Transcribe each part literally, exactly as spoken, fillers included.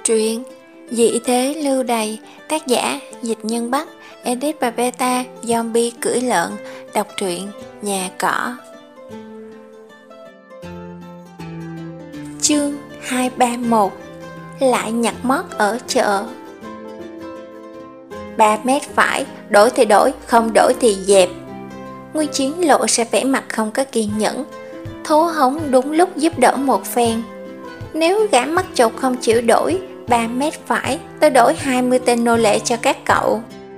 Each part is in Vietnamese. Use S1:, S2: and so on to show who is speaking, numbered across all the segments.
S1: Truyện Dị thế lưu đày, tác giả Dịch Nhân Bắc, edit và beta Zombie cưỡi lợn. Đọc truyện Nhà Cỏ. Chương hai ba mốt. Lại nhặt mót ở chợ. Ba mét phải, đổi thì đổi, không đổi thì dẹp. Nguyên Chiến lộ ra vẻ mặt không có kiên nhẫn. Thố hống đúng lúc giúp đỡ một phen. Nếu gã mắt chột không chịu đổi ba mét phải, tôi đổi hai mươi tên nô lệ cho các cậu.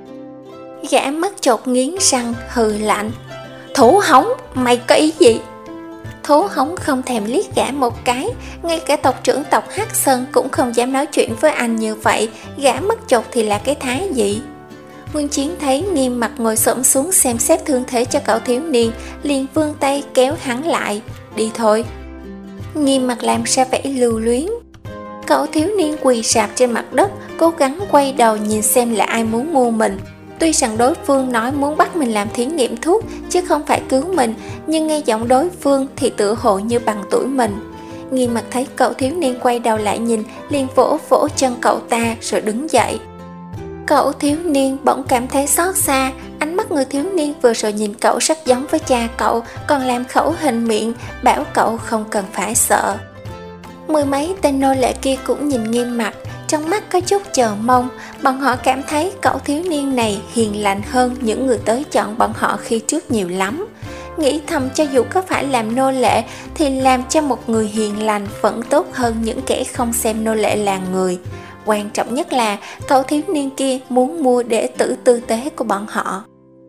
S1: Gã mắt chột nghiến răng hừ lạnh. Thố hống, mày có ý gì? Thố hống không thèm liếc gã một cái. Ngay cả tộc trưởng tộc Hắc Sơn cũng không dám nói chuyện với anh như vậy. Gã mắt chột thì là cái thái gì? Nguyên Chiến thấy Nghiêm Mặt ngồi xổm xuống xem xét thương thế cho cậu thiếu niên, liền vươn tay kéo hắn lại. Đi thôi. Nghiêm Mặt làm ra vẻ lưu luyến. Cậu thiếu niên quỳ rạp trên mặt đất, cố gắng quay đầu nhìn xem là ai muốn mua mình. Tuy rằng đối phương nói muốn bắt mình làm thí nghiệm thuốc chứ không phải cứu mình, nhưng nghe giọng đối phương thì tựa hồ như bằng tuổi mình. Nghiêm Mặt thấy cậu thiếu niên quay đầu lại nhìn, liền vỗ vỗ chân cậu ta rồi đứng dậy. Cậu thiếu niên bỗng cảm thấy xót xa. Ánh mắt người thiếu niên vừa rồi nhìn cậu rất giống với cha cậu, còn làm khẩu hình miệng bảo cậu không cần phải sợ. Mười mấy tên nô lệ kia cũng nhìn Nghiêm Mặt, trong mắt có chút chờ mong. Bọn họ cảm thấy cậu thiếu niên này hiền lành hơn những người tới chọn bọn họ khi trước nhiều lắm. Nghĩ thầm cho dù có phải làm nô lệ thì làm cho một người hiền lành vẫn tốt hơn những kẻ không xem nô lệ là người. Quan trọng nhất là cậu thiếu niên kia muốn mua đệ tử tư tế của bọn họ.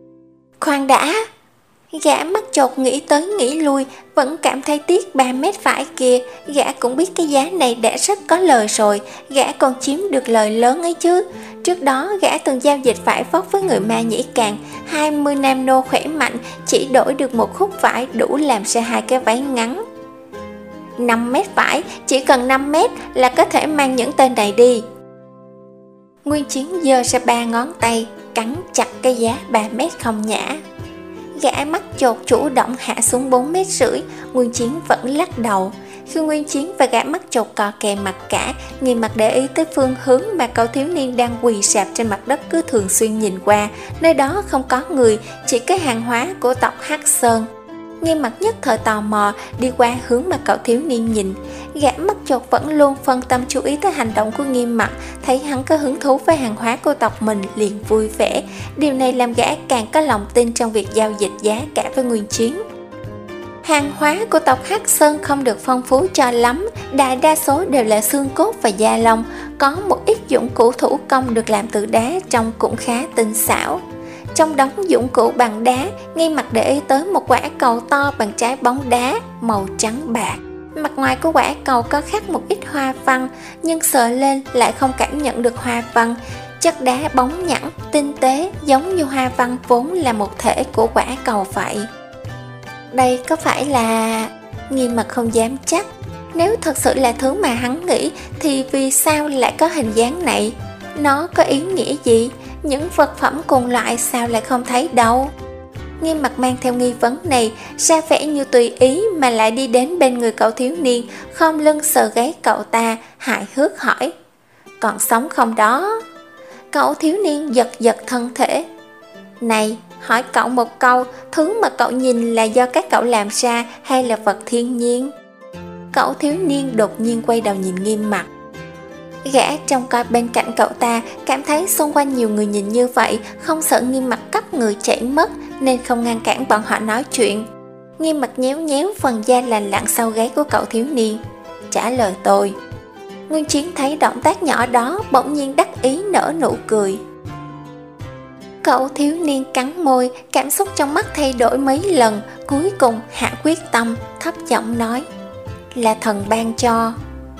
S1: Khoan đã! Gã mắt chột nghĩ tới nghĩ lui, vẫn cảm thấy tiếc ba mét phải kia. Gã cũng biết cái giá này đã rất có lời rồi, gã còn chiếm được lời lớn ấy chứ. Trước đó gã từng giao dịch vải vóc với người ma nhĩ Càn, hai mươi nam nô khỏe mạnh chỉ đổi được một khúc vải đủ làm ra hai cái váy ngắn. Năm mét vải, chỉ cần năm mét là có thể mang những tên này đi. Nguyên Chiến giơ ra ba ngón tay, cắn chặt cái giá ba mét không nhả. Gã mắt chột chủ động hạ xuống bốn mét rưỡi. Nguyên Chiến vẫn lắc đầu. Khi Nguyên Chiến và gã mắt chột cò kè mặt cả, Nghiêm Mặt để ý tới phương hướng mà cậu thiếu niên đang quỳ sạp trên mặt đất cứ thường xuyên nhìn qua. Nơi đó không có người, chỉ có hàng hóa của tộc Hắc Sơn. Nghiêm Mặt nhất thời tò mò đi qua hướng mà cậu thiếu niên nhìn. Gã mắt chột vẫn luôn phân tâm chú ý tới hành động của Nghiêm Mặt, thấy hắn có hứng thú với hàng hóa của tộc mình liền vui vẻ. Điều này làm gã càng có lòng tin trong việc giao dịch giá cả với Nguyên Chiến. Hàng hóa của tộc Hắc Sơn không được phong phú cho lắm, đại đa số đều là xương cốt và da lông. Có một ít dụng cụ thủ công được làm từ đá trông cũng khá tinh xảo. Trong đống dụng cụ bằng đá, Nghiêm Mặt để ý tới một quả cầu to bằng trái bóng đá, màu trắng bạc. Mặt ngoài của quả cầu có khắc một ít hoa văn, nhưng sờ lên lại không cảm nhận được hoa văn. Chất đá bóng nhẵn, tinh tế, giống như hoa văn vốn là một thể của quả cầu vậy. Đây có phải là... Nghiêm Mặt không dám chắc. Nếu thật sự là thứ mà hắn nghĩ, thì vì sao lại có hình dáng này? Nó có ý nghĩa gì? Những vật phẩm cùng loại sao lại không thấy đâu? Nghiêm Mặt mang theo nghi vấn này, ra vẻ như tùy ý mà lại đi đến bên người cậu thiếu niên, khom lưng sờ gáy cậu ta, hài hước hỏi. Còn sống không đó? Cậu thiếu niên giật giật thân thể. Này, hỏi cậu một câu, thứ mà cậu nhìn là do các cậu làm ra hay là vật thiên nhiên? Cậu thiếu niên đột nhiên quay đầu nhìn Nghiêm Mặt. Gã trông coi bên cạnh cậu ta, cảm thấy xung quanh nhiều người nhìn như vậy, không sợ Nghiêm Mặt cấp người chạy mất, nên không ngăn cản bọn họ nói chuyện. Nghiêm Mặt nhéo nhéo phần da lành lặn sau gáy của cậu thiếu niên. Trả lời tôi. Nguyên Chiến thấy động tác nhỏ đó, bỗng nhiên đắc ý nở nụ cười. Cậu thiếu niên cắn môi, cảm xúc trong mắt thay đổi mấy lần, cuối cùng hạ quyết tâm, thấp giọng nói. Là thần ban cho.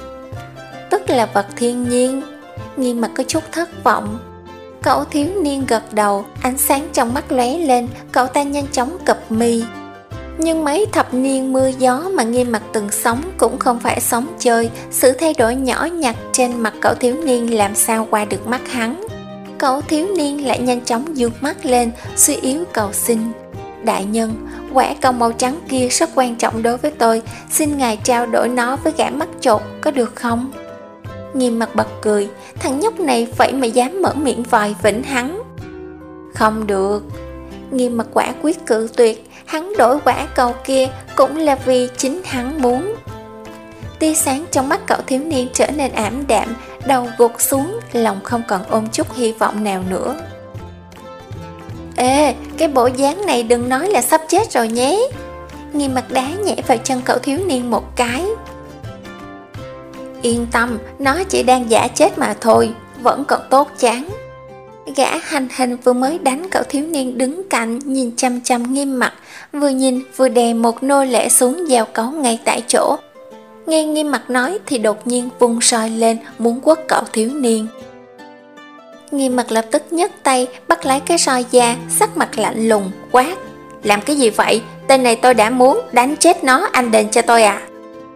S1: Tức là vật thiên nhiên. Nghiêm Mặt có chút thất vọng. Cậu thiếu niên gật đầu, ánh sáng trong mắt lóe lên, cậu ta nhanh chóng cụp mi. Nhưng mấy thập niên mưa gió mà Nghiêm Mặt từng sống cũng không phải sống chơi. Sự thay đổi nhỏ nhặt trên mặt cậu thiếu niên làm sao qua được mắt hắn. Cậu thiếu niên lại nhanh chóng dương mắt lên, suy yếu cầu xin. Đại nhân, quả cầu màu trắng kia rất quan trọng đối với tôi, xin ngài trao đổi nó với gã mắt chột có được không? Nghiêm mặt bật cười, thằng nhóc này vậy mà dám mở miệng vòi vĩnh hắn. Không được. Nghiêm mặt quả quyết cự tuyệt, hắn đổi quả cầu kia cũng là vì chính hắn muốn. Tia sáng trong mắt cậu thiếu niên trở nên ảm đạm, đầu gục xuống, lòng không còn ôm chút hy vọng nào nữa. Ê, cái bộ dáng này đừng nói là sắp chết rồi nhé. Nghiêm mặt đá nhẹ vào chân cậu thiếu niên một cái. Yên tâm, nó chỉ đang giả chết mà thôi, vẫn còn tốt chán. Gã hành hình vừa mới đánh cậu thiếu niên đứng cạnh, nhìn chăm chăm Nghiêm mặt, vừa nhìn vừa đè một nô lệ xuống giao cấu ngay tại chỗ. Nghe Nghiêm mặt nói thì đột nhiên vung roi lên muốn quất cậu thiếu niên. Nghiêm mặt lập tức nhấc tay bắt lấy cái roi da, sắc mặt lạnh lùng quát: Làm cái gì vậy? Tên này tôi đã muốn, đánh chết nó, anh đền cho tôi à?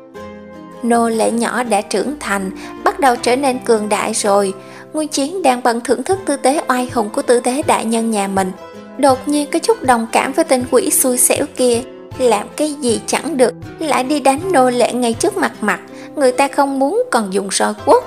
S1: Nô lệ nhỏ đã trưởng thành, bắt đầu trở nên cường đại rồi. Nguyên Chiến đang bận thưởng thức tư thế oai hùng của tư thế đại nhân nhà mình, đột nhiên có chút đồng cảm với tên quỷ xui xẻo kia. Làm cái gì chẳng được, lại đi đánh nô lệ ngay trước mặt mặt, người ta không muốn còn dùng roi quất.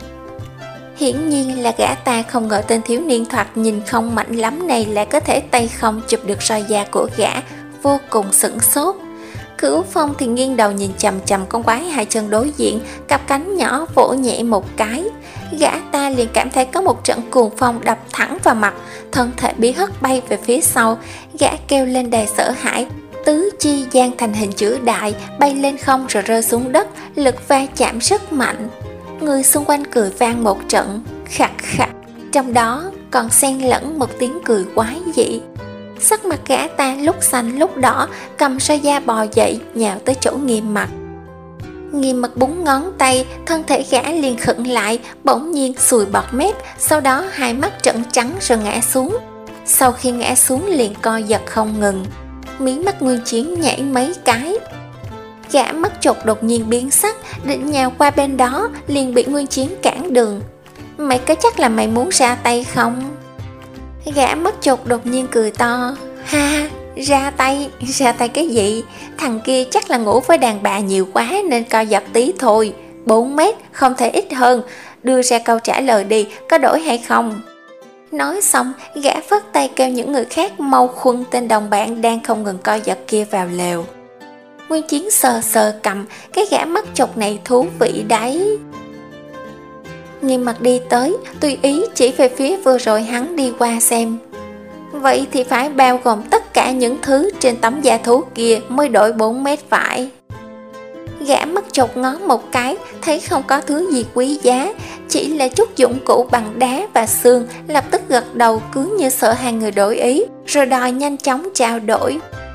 S1: Hiển nhiên là gã ta không ngờ tên thiếu niên thoạt nhìn không mạnh lắm này lại có thể tay không chụp được roi da của gã, vô cùng sửng sốt. Cửu Phong thì nghiêng đầu nhìn chằm chằm con quái hai chân đối diện, cặp cánh nhỏ vỗ nhẹ một cái. Gã ta liền cảm thấy có một trận cuồng phong đập thẳng vào mặt, thân thể bị hất bay về phía sau. Gã kêu lên đầy sợ hãi, tứ chi dang thành hình chữ đại, bay lên không rồi rơi xuống đất, lực va chạm rất mạnh. Người xung quanh cười vang một trận, khặt khặt, trong đó còn xen lẫn một tiếng cười quái dị. Sắc mặt gã ta lúc xanh lúc đỏ, cầm roi da bò dậy, nhào tới chỗ Nghiêm mặt. Nghiêm mặt búng ngón tay, thân thể gã liền khựng lại, bỗng nhiên sùi bọt mép, sau đó hai mắt trợn trắng rồi ngã xuống. Sau khi ngã xuống liền co giật không ngừng, mí mắt Nguyên Chiến nhảy mấy cái. Gã mắt chột đột nhiên biến sắc, định nhào qua bên đó, liền bị Nguyên Chiến cản đường. Mày có chắc là mày muốn ra tay không? Gã mắt chột đột nhiên cười to, ha, ra tay, ra tay cái gì? Thằng kia chắc là ngủ với đàn bà nhiều quá nên co giật tí thôi. Bốn mét, không thể ít hơn. Đưa ra câu trả lời đi, có đổi hay không? Nói xong, gã phất tay kêu những người khác mau khuân tên đồng bạn đang không ngừng co giật kia vào lều. Nguyên Chiến sờ sờ cầm, cái gã mắt chột này thú vị đấy. Nghiêm mặt đi tới, tùy ý chỉ về phía vừa rồi hắn đi qua xem. Vậy thì phải bao gồm tất cả những thứ trên tấm da thú kia mới đổi bốn mét phải. Gã mắt chột ngó một cái, thấy không có thứ gì quý giá, chỉ là chút dụng cụ bằng đá và xương, lập tức gật đầu cứ như sợ hai người đổi ý, rồi đòi nhanh chóng trao đổi.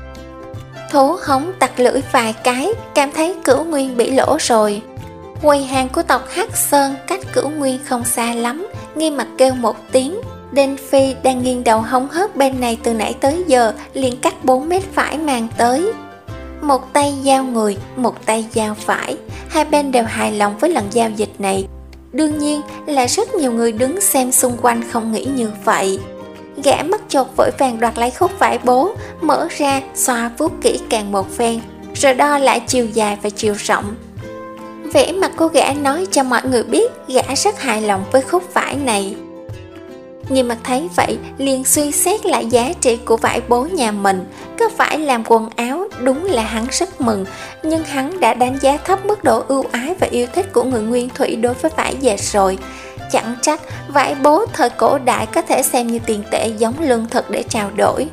S1: Thú hống tặc lưỡi vài cái, cảm thấy Cửu Nguyên bị lỗ rồi. Quầy hàng của tộc Hắc Sơn cách Cửu Nguyên không xa lắm, Nghiêm mặt kêu một tiếng. Đinh Phi đang nghiêng đầu hóng hớt bên này từ nãy tới giờ, liền cắt bốn mét phải mang tới. Một tay giao người, một tay giao phải, hai bên đều hài lòng với lần giao dịch này. Đương nhiên là rất nhiều người đứng xem xung quanh không nghĩ như vậy. Gã mắt chột vội vàng đoạt lấy khúc vải bố, mở ra xoa vuốt kỹ càng một phen, rồi đo lại chiều dài và chiều rộng. Vẻ mặt cô gã nói cho mọi người biết gã rất hài lòng với khúc vải này. Nghiêm mặt thấy vậy liền suy xét lại giá trị của vải bố nhà mình. Có phải làm quần áo, đúng là hắn rất mừng, nhưng hắn đã đánh giá thấp mức độ ưu ái và yêu thích của người Nguyên Thủy đối với vải dệt rồi. Chẳng trách vải bố thời cổ đại có thể xem như tiền tệ giống lương thực để trao đổi.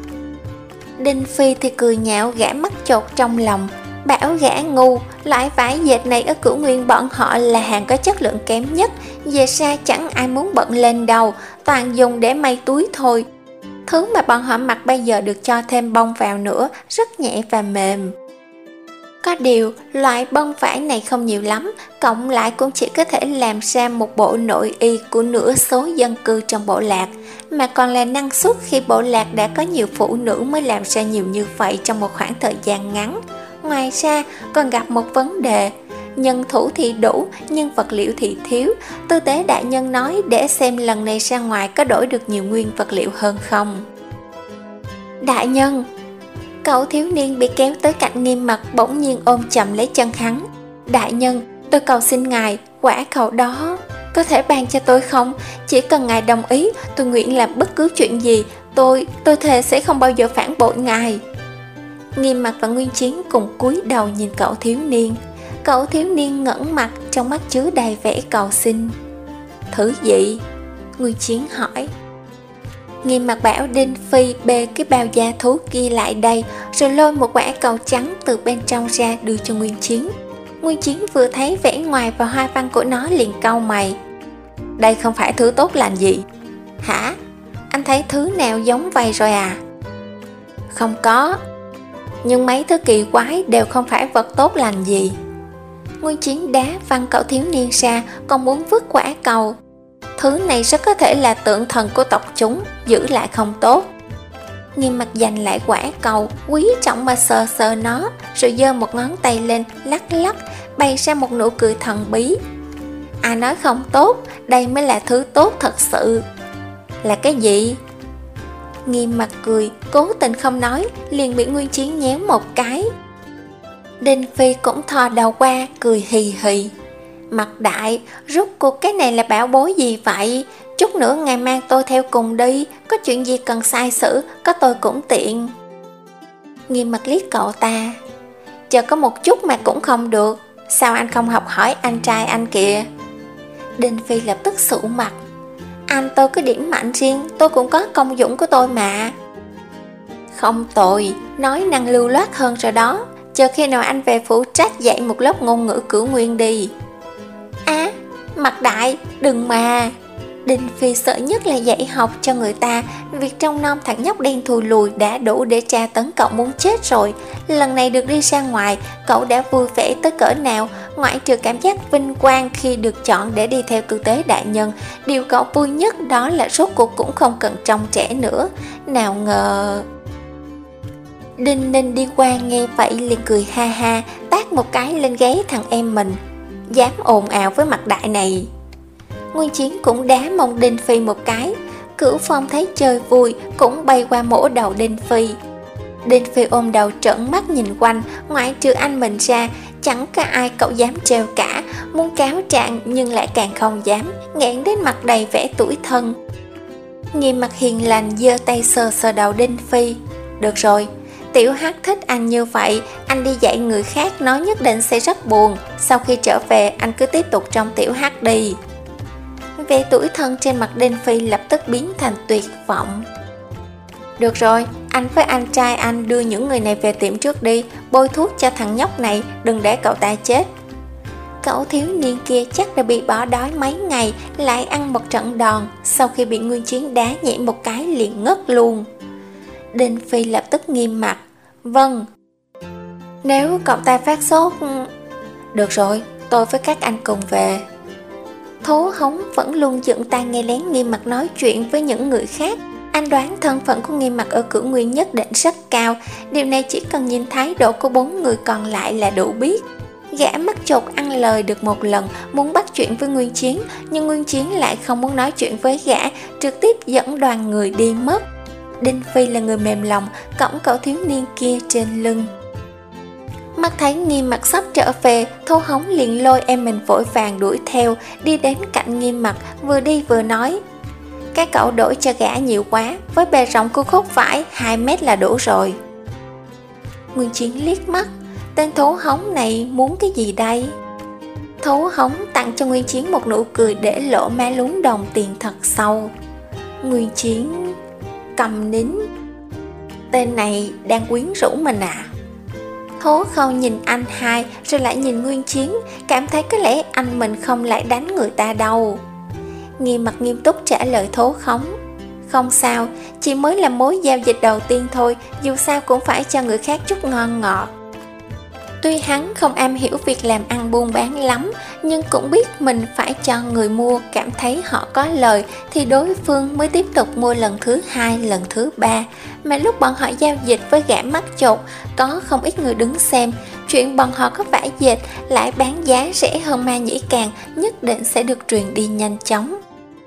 S1: Đinh Phi thì cười nhạo gã mắt chột trong lòng, bảo gã ngu, loại vải dệt này ở Cửu Nguyên bọn họ là hàng có chất lượng kém nhất, về ra chẳng ai muốn bận lên đâu, toàn dùng để may túi thôi. Thứ mà bọn họ mặc bây giờ được cho thêm bông vào nữa, rất nhẹ và mềm. Có điều, loại bông vải này không nhiều lắm, cộng lại cũng chỉ có thể làm ra một bộ nội y của nửa số dân cư trong bộ lạc, mà còn là năng suất khi bộ lạc đã có nhiều phụ nữ mới làm ra nhiều như vậy trong một khoảng thời gian ngắn. Ngoài ra, còn gặp một vấn đề, nhân thủ thì đủ, nhưng vật liệu thì thiếu. Tư tế đại nhân nói để xem lần này ra ngoài có đổi được nhiều nguyên vật liệu hơn không. Đại nhân! Cậu thiếu niên bị kéo tới cạnh Nghiêm mặt bỗng nhiên ôm chầm lấy chân hắn. Đại nhân, tôi cầu xin ngài, Quả cầu đó có thể ban cho tôi không? Chỉ cần ngài đồng ý, tôi nguyện làm bất cứ chuyện gì. Tôi, tôi thề sẽ không bao giờ phản bội ngài. Nghiêm Mặc và Nguyên Chiến cùng cúi đầu nhìn cậu thiếu niên. Cậu thiếu niên ngẩng mặt, trong mắt chứa đầy vẻ cầu xin. Thứ gì? Nguyên Chiến hỏi. Nghiêm Mặc bảo Đinh Phi bê cái bao da thú kia lại đây, rồi lôi một quả cầu trắng từ bên trong ra đưa cho Nguyên Chiến. Nguyên Chiến vừa thấy vẻ ngoài và hoa văn của nó liền cau mày. Đây không phải thứ tốt lành gì. Hả? Anh thấy thứ nào giống vậy rồi à? Không có. Nhưng mấy thứ kỳ quái đều không phải vật tốt lành gì. Nguyên Chiến đá văng cậu thiếu niên ra, còn muốn vứt quả cầu. Thứ này rất có thể là tượng thần của tộc chúng, giữ lại không tốt. Nghiêm Mặc giành lại quả cầu, quý trọng mà sờ sờ nó, rồi giơ một ngón tay lên, lắc lắc, bày ra một nụ cười thần bí. Ai nói không tốt, đây mới là thứ tốt thật sự. Là cái gì? Nghiêm Mặc cười, cố tình không nói, liền bị Nguyên Chiến nhéo một cái. Đinh Phi cũng thò đầu qua, cười hì hì. Mặc đại, rút cuộc cái này là bảo bối gì vậy? Chút nữa ngài mang tôi theo cùng đi, có chuyện gì cần sai sử, có tôi cũng tiện. Nghiêm Mặc liếc cậu ta. Chờ có một chút mà cũng không được, sao anh không học hỏi anh trai anh kìa? Đinh Phi lập tức sụ mặt. Anh tôi có điểm mạnh riêng, tôi cũng có công dụng của tôi mà. Không tồi, nói năng lưu loát hơn rồi đó. Chờ khi nào anh về phụ trách dạy một lớp ngôn ngữ cửu nguyên đi. Á, Mặc đại, đừng mà. Đinh Phi sợ nhất là dạy học cho người ta. Việc trong nom thằng nhóc đen thùi lùi đã đủ để tra tấn cậu muốn chết rồi. Lần này được đi ra ngoài, cậu đã vui vẻ tới cỡ nào? Ngoại trừ cảm giác vinh quang khi được chọn để đi theo tư tế đại nhân, điều cậu vui nhất đó là rốt cuộc cũng không cần trông trẻ nữa. Nào ngờ... Đinh Ninh đi qua nghe vậy liền cười ha ha, tát một cái lên gáy thằng em mình. Dám ồn ào với Mặc đại này. Nguyên Chiến cũng đá mông Đinh Phi một cái. Cửu Phong thấy chơi vui cũng bay qua mổ đầu Đinh Phi. Đinh Phi ôm đầu trợn mắt nhìn quanh, ngoại trừ anh mình ra, chẳng có ai cậu dám trêu cả. Muốn cáo trạng nhưng lại càng không dám, nghẹn đến mặt đầy vẻ tủi thân. Nghiêm Mặc hiền lành giơ tay sờ sờ đầu Đinh Phi. Được rồi, Tiểu Hắc thích anh như vậy, anh đi dạy người khác nó nhất định sẽ rất buồn. Sau khi trở về anh cứ tiếp tục trong Tiểu Hắc đi. Vẻ tủi thân trên mặt Đinh Phi lập tức biến thành tuyệt vọng. Được rồi, anh với anh trai anh đưa những người này về tiệm trước đi, bôi thuốc cho thằng nhóc này, đừng để cậu ta chết. Cậu thiếu niên kia chắc đã bị bỏ đói mấy ngày, lại ăn một trận đòn, sau khi bị Nguyên Chiến đá nhẹ một cái liền ngất luôn. Đinh Phi lập tức nghiêm mặt. Vâng. Nếu cậu ta phát sốt... Được rồi, tôi với các anh cùng về. Thố Hống vẫn luôn dựng tai nghe lén Nghiêm Mặc nói chuyện với những người khác. Anh đoán thân phận của Nghiêm Mặc ở Cửu Nguyên nhất định rất cao. Điều này chỉ cần nhìn thái độ của bốn người còn lại là đủ biết. Gã mắt chột ăn lời được một lần, muốn bắt chuyện với Nguyên Chiến, nhưng Nguyên Chiến lại không muốn nói chuyện với gã, trực tiếp dẫn đoàn người đi mất. Đinh Phi là người mềm lòng, cõng cậu thiếu niên kia trên lưng. Mắt thấy Nghiêm Mặc sắp trở về, Thố Hống liền lôi em mình vội vàng đuổi theo, đi đến cạnh Nghiêm Mặc, vừa đi vừa nói. Các cậu đổi cho gã nhiều quá, với bề rộng của khúc vải hai mét là đủ rồi. Nguyên Chiến liếc mắt, tên Thố Hống này muốn cái gì đây? Thố Hống tặng cho Nguyên Chiến một nụ cười để lộ má lún đồng tiền thật sâu. Nguyên Chiến cầm nín. Tên này đang quyến rũ mình à? Thố Khâu nhìn anh hai rồi lại nhìn Nguyên Chiến, cảm thấy có lẽ anh mình không lại đánh người ta đâu. Nghiêm Mặc nghiêm túc trả lời Thố Khống. Không sao, chỉ mới là mối giao dịch đầu tiên thôi, dù sao cũng phải cho người khác chút ngon ngọt. Tuy hắn không am hiểu việc làm ăn buôn bán lắm, nhưng cũng biết mình phải cho người mua cảm thấy họ có lời thì đối phương mới tiếp tục mua lần thứ hai, lần thứ ba. Mà lúc bọn họ giao dịch với gã mắt chột, có không ít người đứng xem. Chuyện bọn họ có vải dệt lại bán giá rẻ hơn Ma Nhĩ Càng nhất định sẽ được truyền đi nhanh chóng.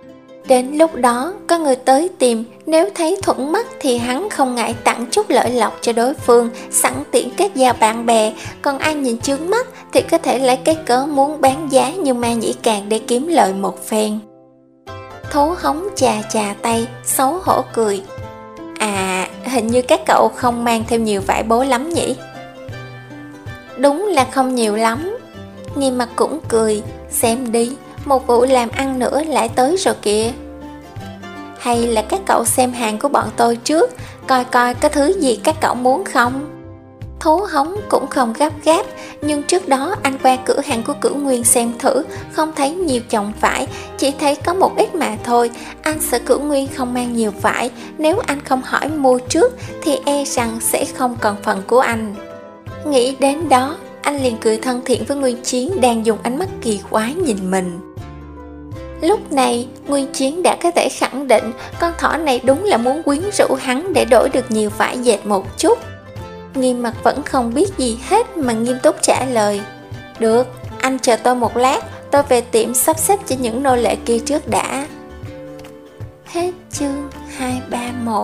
S1: đến lúc đó có người tới tìm, nếu thấy thuận mắt thì hắn không ngại tặng chút lợi lộc cho đối phương, sẵn tiện kết giao bạn bè. Còn ai nhìn chướng mắt thì có thể lấy cái cớ muốn bán giá như ma nhĩ càng để kiếm lợi một phen. Thố hống chà chà tay, xấu hổ cười. À, hình như các cậu không mang theo nhiều vải bố lắm nhỉ? Đúng là không nhiều lắm. Nghiêm Mặt cũng cười. Xem đi, một vụ làm ăn nữa lại tới rồi kìa. Hay là các cậu xem hàng của bọn tôi trước, coi coi có thứ gì các cậu muốn không? Thố hống cũng không gấp gáp, nhưng trước đó anh qua cửa hàng của Cửu Nguyên xem thử, không thấy nhiều chồng vải, chỉ thấy có một ít mà thôi. Anh sợ Cửu Nguyên không mang nhiều vải, nếu anh không hỏi mua trước thì e rằng sẽ không còn phần của anh. Nghĩ đến đó, anh liền cười thân thiện với Nguyên Chiến đang dùng ánh mắt kỳ quái nhìn mình. Lúc này, Nguyên Chiến đã có thể khẳng định con thỏ này đúng là muốn quyến rũ hắn để đổi được nhiều vải dệt một chút. Nghiêm Mặt vẫn không biết gì hết mà nghiêm túc trả lời. Được, anh chờ tôi một lát, tôi về tiệm sắp xếp cho những nô lệ kia trước đã. Hết chương hai ba mốt.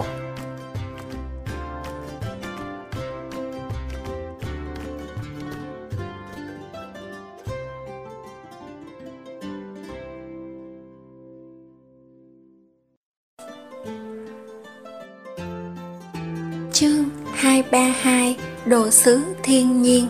S1: Chương hai ba hai. Đồ sứ thiên nhiên.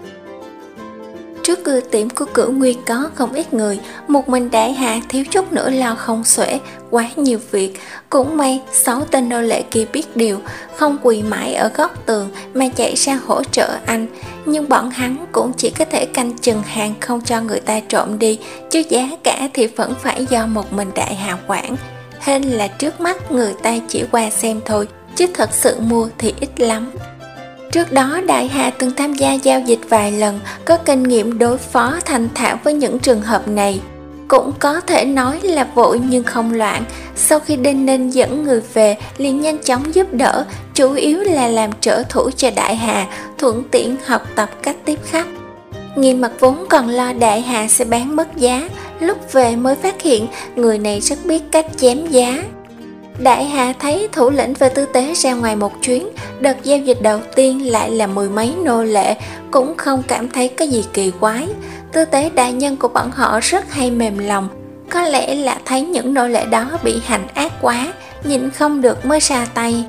S1: Trước cửa tiệm của Cửu Nguyên có không ít người, một mình Đại Hà thiếu chút nữa lo không xuể, quá nhiều việc. Cũng may sáu tên nô lệ kia biết điều, không quỳ mãi ở góc tường mà chạy ra hỗ trợ anh. Nhưng bọn hắn cũng chỉ có thể canh chừng hàng không cho người ta trộm đi, chứ giá cả thì vẫn phải do một mình Đại Hà quản. Hên là trước mắt người ta chỉ qua xem thôi, chứ thật sự mua thì ít lắm. Trước đó Đại Hà từng tham gia giao dịch vài lần, có kinh nghiệm đối phó thành thạo với những trường hợp này. Cũng có thể nói là vội nhưng không loạn. Sau khi Đinh Ninh dẫn người về, liền nhanh chóng giúp đỡ, chủ yếu là làm trợ thủ cho Đại Hà, thuận tiện học tập cách tiếp khách. Nghiêm Mặt vốn còn lo Đại Hà sẽ bán mất giá, lúc về mới phát hiện người này rất biết cách chém giá. Đại Hà thấy thủ lĩnh và tư tế ra ngoài một chuyến, đợt giao dịch đầu tiên lại là mười mấy nô lệ, cũng không cảm thấy có gì kỳ quái. Tư tế đại nhân của bọn họ rất hay mềm lòng, có lẽ là thấy những nô lệ đó bị hành ác quá, nhịn không được mới ra tay.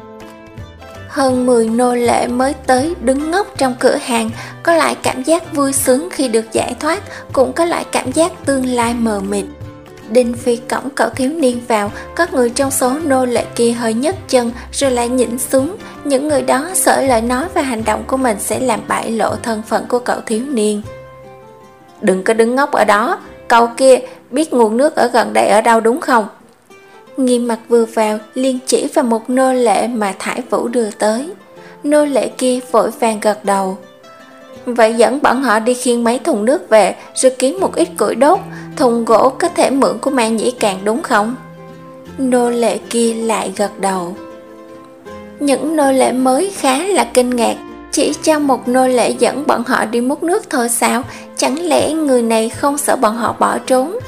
S1: Hơn mười nô lệ mới tới đứng ngốc trong cửa hàng, có lại cảm giác vui sướng khi được giải thoát, cũng có lại cảm giác tương lai mờ mịt. Đinh Phi cõng cậu thiếu niên vào, có người trong số nô lệ kia hơi nhấc chân rồi lại nhịn xuống. Những người đó sợ lời nói và hành động của mình sẽ làm bại lộ thân phận của cậu thiếu niên. Đừng có đứng ngốc ở đó, cậu kia biết nguồn nước ở gần đây ở đâu đúng không? Nghiêm Mặt vừa vào liền chỉ vào một nô lệ mà Thải Vũ đưa tới. Nô lệ kia vội vàng gật đầu. Vậy dẫn bọn họ đi khiêng mấy thùng nước về, rồi kiếm một ít củi đốt. Thùng gỗ có thể mượn của Ma Nhĩ Càng đúng không? Nô lệ kia lại gật đầu. Những nô lệ mới khá là kinh ngạc, chỉ cho một nô lệ dẫn bọn họ đi múc nước thôi sao? Chẳng lẽ người này không sợ bọn họ bỏ trốn?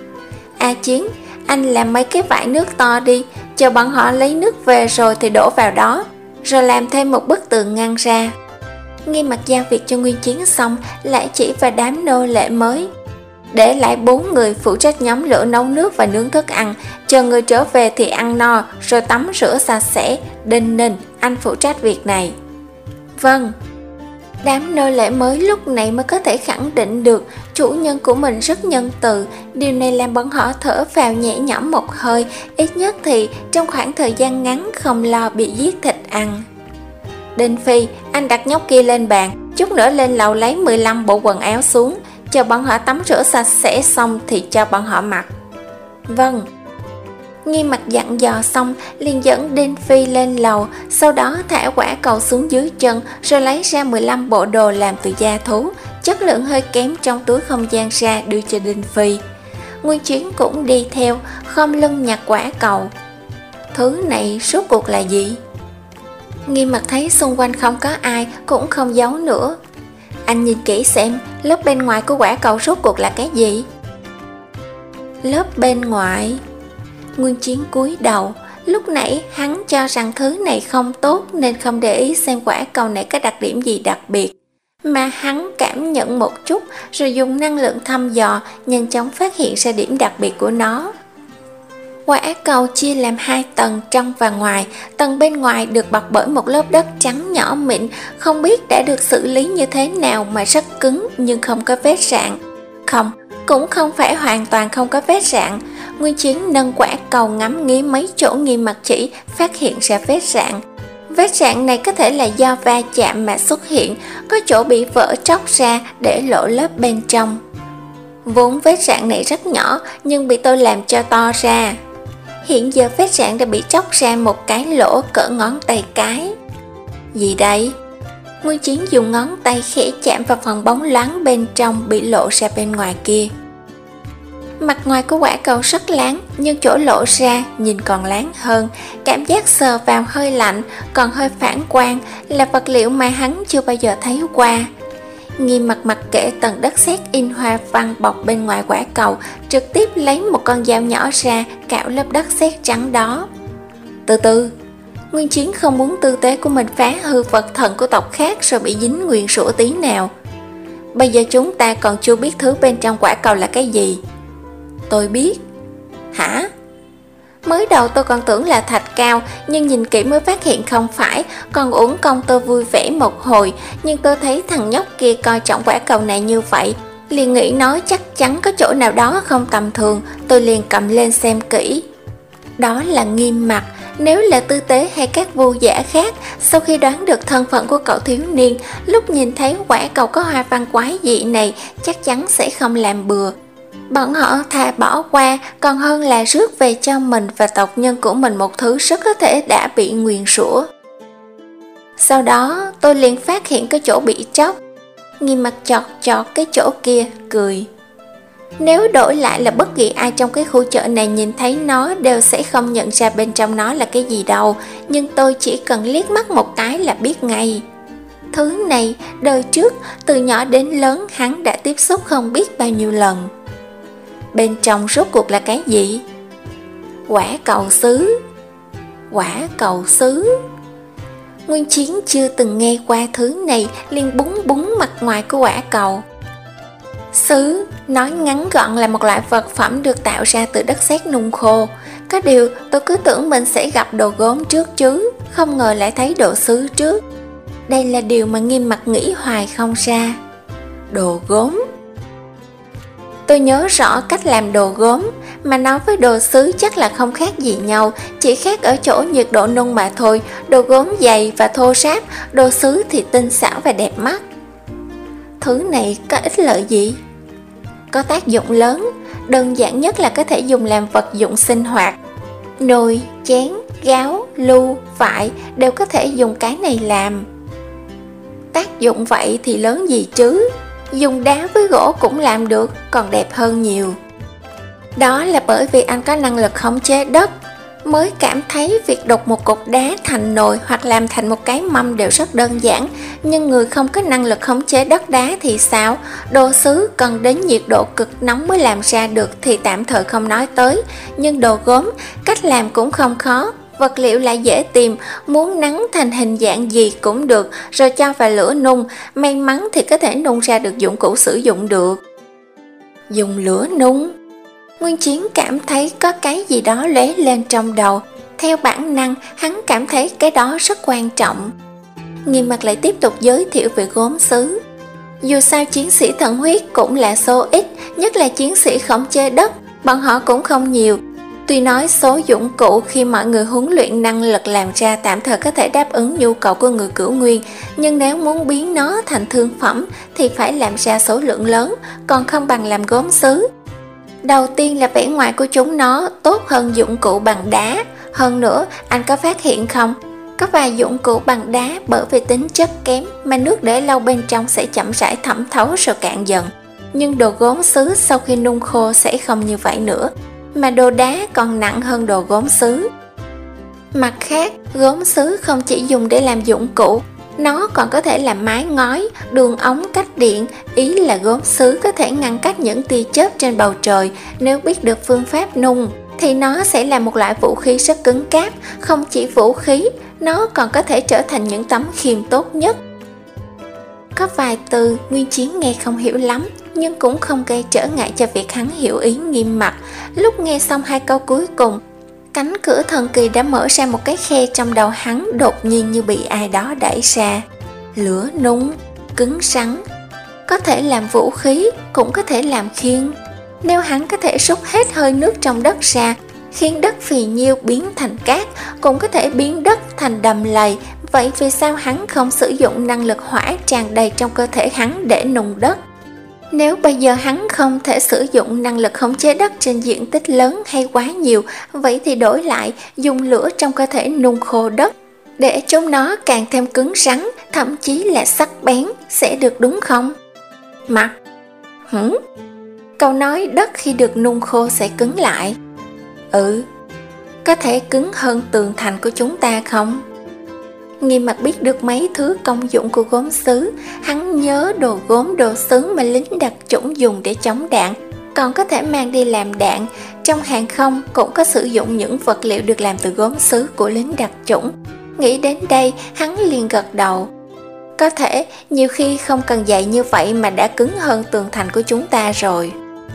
S1: A Chiến, anh làm mấy cái vải nước to đi, chờ bọn họ lấy nước về rồi thì đổ vào đó, rồi làm thêm một bức tường ngăn ra. Nghiêm Mặt giao việc cho Nguyên Chiến xong, lại chỉ vào đám nô lệ mới. Để lại bốn người phụ trách nhóm lửa nấu nước và nướng thức ăn, chờ người trở về thì ăn no, rồi tắm rửa sạch sẽ. Đinh Ninh, anh phụ trách việc này. Vâng. Đám nô lệ mới lúc này mới có thể khẳng định được chủ nhân của mình rất nhân từ. Điều này làm bọn họ thở vào nhẹ nhõm một hơi, ít nhất thì trong khoảng thời gian ngắn không lo bị giết thịt ăn. Đinh Phi, anh đặt nhóc kia lên bàn, chút nữa lên lầu lấy mười lăm bộ quần áo xuống, chờ bọn họ tắm rửa sạch sẽ xong thì cho bọn họ mặc. Vâng. Nghiêm Mặt dặn dò xong liền dẫn Đinh Phi lên lầu, sau đó thả quả cầu xuống dưới chân, rồi lấy ra mười lăm bộ đồ làm từ da thú, chất lượng hơi kém trong túi không gian ra đưa cho Đinh Phi. Nguyên Chiến cũng đi theo, khom lưng nhặt quả cầu. Thứ này rốt cuộc là gì? Nghiêm Mặt thấy xung quanh không có ai, cũng không giấu nữa. Anh nhìn kỹ xem, lớp bên ngoài của quả cầu rốt cuộc là cái gì? Lớp bên ngoài? Nguyên Chiến cúi đầu. Lúc nãy hắn cho rằng thứ này không tốt nên không để ý xem quả cầu này có đặc điểm gì đặc biệt, mà hắn cảm nhận một chút rồi dùng năng lượng thăm dò nhanh chóng phát hiện ra điểm đặc biệt của nó. Quả cầu chia làm hai tầng trong và ngoài. Tầng bên ngoài được bọc bởi một lớp đất trắng nhỏ mịn, không biết đã được xử lý như thế nào mà rất cứng nhưng không có vết rạn. Không, cũng không phải hoàn toàn không có vết rạn. Nguyên Chiến nâng quả cầu ngắm nghía mấy chỗ Nghiêm Mặc chỉ, phát hiện ra vết rạn. Vết rạn này có thể là do va chạm mà xuất hiện, có chỗ bị vỡ tróc ra để lộ lớp bên trong. Vốn vết rạn này rất nhỏ nhưng bị tôi làm cho to ra. Hiện giờ vết rạn đã bị tróc ra một cái lỗ cỡ ngón tay cái. Gì đây? Nguyên Chiến dùng ngón tay khẽ chạm vào phần bóng loáng bên trong bị lộ ra bên ngoài kia. Mặt ngoài của quả cầu rất láng, nhưng chỗ lộ ra nhìn còn láng hơn. Cảm giác sờ vào hơi lạnh, còn hơi phản quang, là vật liệu mà hắn chưa bao giờ thấy qua. Nghiêm Mặc mặc kệ tầng đất sét in hoa văn bọc bên ngoài quả cầu, trực tiếp lấy một con dao nhỏ ra cạo lớp đất sét trắng đó. Từ từ, Nguyên Chiến không muốn tư thế của mình phá hư vật thần của tộc khác rồi bị dính nguyền rủa tí nào. Bây giờ chúng ta còn chưa biết thứ bên trong quả cầu là cái gì. Tôi biết. Hả? Mới đầu tôi còn tưởng là thạch cao, nhưng nhìn kỹ mới phát hiện không phải, còn uổng công tôi vui vẻ một hồi, nhưng tôi thấy thằng nhóc kia coi trọng quả cầu này như vậy, liền nghĩ nó chắc chắn có chỗ nào đó không tầm thường, tôi liền cầm lên xem kỹ. Đó là Nghiêm Mặc. Nếu là Tư Tế hay các vô giả khác, sau khi đoán được thân phận của cậu thiếu niên, lúc nhìn thấy quả cầu có hoa văn quái dị này, chắc chắn sẽ không làm bừa. Bọn họ thà bỏ qua còn hơn là rước về cho mình và tộc nhân của mình một thứ rất có thể đã bị nguyền rủa. Sau đó tôi liền phát hiện cái chỗ bị tróc. Nghiêm Mặc chọt chọt cái chỗ kia, cười. Nếu đổi lại là bất kỳ ai trong cái khu chợ này nhìn thấy nó đều sẽ không nhận ra bên trong nó là cái gì đâu, nhưng tôi chỉ cần liếc mắt một cái là biết ngay. Thứ này đời trước từ nhỏ đến lớn hắn đã tiếp xúc không biết bao nhiêu lần. Bên trong rốt cuộc là cái gì? Quả cầu sứ. Quả cầu sứ. Nguyên Chiến chưa từng nghe qua thứ này, liền búng búng mặt ngoài của quả cầu. Sứ, nói ngắn gọn là một loại vật phẩm được tạo ra từ đất sét nung khô. Có điều tôi cứ tưởng mình sẽ gặp đồ gốm trước chứ, không ngờ lại thấy đồ sứ trước. Đây là điều mà Nghiêm Mặc nghĩ hoài không ra. Đồ gốm. Tôi nhớ rõ cách làm đồ gốm, mà nói với đồ sứ chắc là không khác gì nhau, chỉ khác ở chỗ nhiệt độ nung mà thôi. Đồ gốm dày và thô ráp, đồ sứ thì tinh xảo và đẹp mắt. Thứ này có ích lợi gì? Có tác dụng lớn, đơn giản nhất là có thể dùng làm vật dụng sinh hoạt. Nồi, chén, gáo, lu, vại đều có thể dùng cái này làm. Tác dụng vậy thì lớn gì chứ? Dùng đá với gỗ cũng làm được, còn đẹp hơn nhiều. Đó là bởi vì anh có năng lực khống chế đất, mới cảm thấy việc đục một cục đá thành nồi hoặc làm thành một cái mâm đều rất đơn giản. Nhưng người không có năng lực khống chế đất đá thì sao? Đồ sứ cần đến nhiệt độ cực nóng mới làm ra được thì tạm thời không nói tới. Nhưng đồ gốm, cách làm cũng không khó, vật liệu lại dễ tìm, muốn nắng thành hình dạng gì cũng được, rồi cho vào lửa nung, may mắn thì có thể nung ra được dụng cụ sử dụng được. Dùng lửa nung? Nguyên Chiến cảm thấy có cái gì đó lóe lên trong đầu. Theo bản năng, hắn cảm thấy cái đó rất quan trọng. Nghiêm Mặc lại tiếp tục giới thiệu về gốm sứ. Dù sao chiến sĩ thần huyết cũng là số ít, nhất là chiến sĩ khống chế đất, bọn họ cũng không nhiều. Tuy nói số dụng cụ khi mọi người huấn luyện năng lực làm ra tạm thời có thể đáp ứng nhu cầu của người cửu nguyên, nhưng nếu muốn biến nó thành thương phẩm thì phải làm ra số lượng lớn, còn không bằng làm gốm sứ. Đầu tiên là vẻ ngoài của chúng nó tốt hơn dụng cụ bằng đá. Hơn nữa, anh có phát hiện không? Có vài dụng cụ bằng đá bởi vì tính chất kém mà nước để lâu bên trong sẽ chậm rãi thẩm thấu rồi cạn dần. Nhưng đồ gốm sứ sau khi nung khô sẽ không như vậy nữa, mà đồ đá còn nặng hơn đồ gốm sứ. Mặt khác, gốm sứ không chỉ dùng để làm dụng cụ, Nó còn có thể làm mái ngói, đường ống cách điện, ý là gốm sứ có thể ngăn cách những tia chớp trên bầu trời. Nếu biết được phương pháp nung thì nó sẽ là một loại vũ khí rất cứng cáp. Không chỉ vũ khí, nó còn có thể trở thành những tấm khiên tốt nhất. Có vài từ Nguyên Chiến nghe không hiểu lắm, nhưng cũng không gây trở ngại cho việc hắn hiểu ý Nghiêm Mặc. Lúc nghe xong hai câu cuối cùng, cánh cửa thần kỳ đã mở ra một cái khe trong đầu hắn, đột nhiên như bị ai đó đẩy ra. Lửa nung, cứng rắn, có thể làm vũ khí, cũng có thể làm khiên. Nếu hắn có thể rút hết hơi nước trong đất ra, khiến đất phì nhiêu biến thành cát, cũng có thể biến đất thành đầm lầy, vậy vì sao hắn không sử dụng năng lực hỏa tràn đầy trong cơ thể hắn để nung đất? Nếu bây giờ hắn không thể sử dụng năng lực khống chế đất trên diện tích lớn hay quá nhiều, vậy thì đổi lại dùng lửa trong cơ thể nung khô đất, để chúng nó càng thêm cứng rắn, thậm chí là sắc bén, sẽ được đúng không? Mặc Hửng? Câu nói đất khi được nung khô sẽ cứng lại. Ừ. Có thể cứng hơn tường thành của chúng ta không? Nghiêm Mặc biết được mấy thứ công dụng của gốm sứ. Hắn nhớ đồ gốm đồ sứ mà lính đặc chủng dùng để chống đạn, còn có thể mang đi làm đạn. Trong hàng không cũng có sử dụng những vật liệu được làm từ gốm sứ của lính đặc chủng. Nghĩ đến đây, hắn liền gật đầu. Có thể nhiều khi không cần dạy như vậy mà đã cứng hơn tường thành của chúng ta rồi.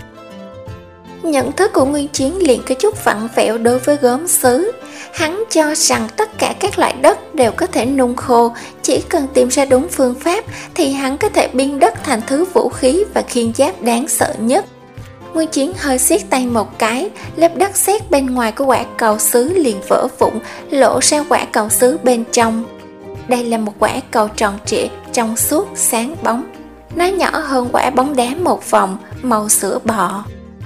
S1: Nhận thức của Nguyên Chiến liền có chút vặn vẹo đối với gốm sứ. Hắn cho rằng tất cả các loại đất đều có thể nung khô, chỉ cần tìm ra đúng phương pháp thì hắn có thể biến đất thành thứ vũ khí và khiên giáp đáng sợ nhất. Nguyên Chiến hơi siết tay một cái, lớp đất sét bên ngoài của quả cầu sứ liền vỡ vụn, lộ ra quả cầu sứ bên trong. Đây là một quả cầu tròn trịa, trong suốt, sáng bóng. Nó nhỏ hơn quả bóng đá một vòng, màu sữa bò.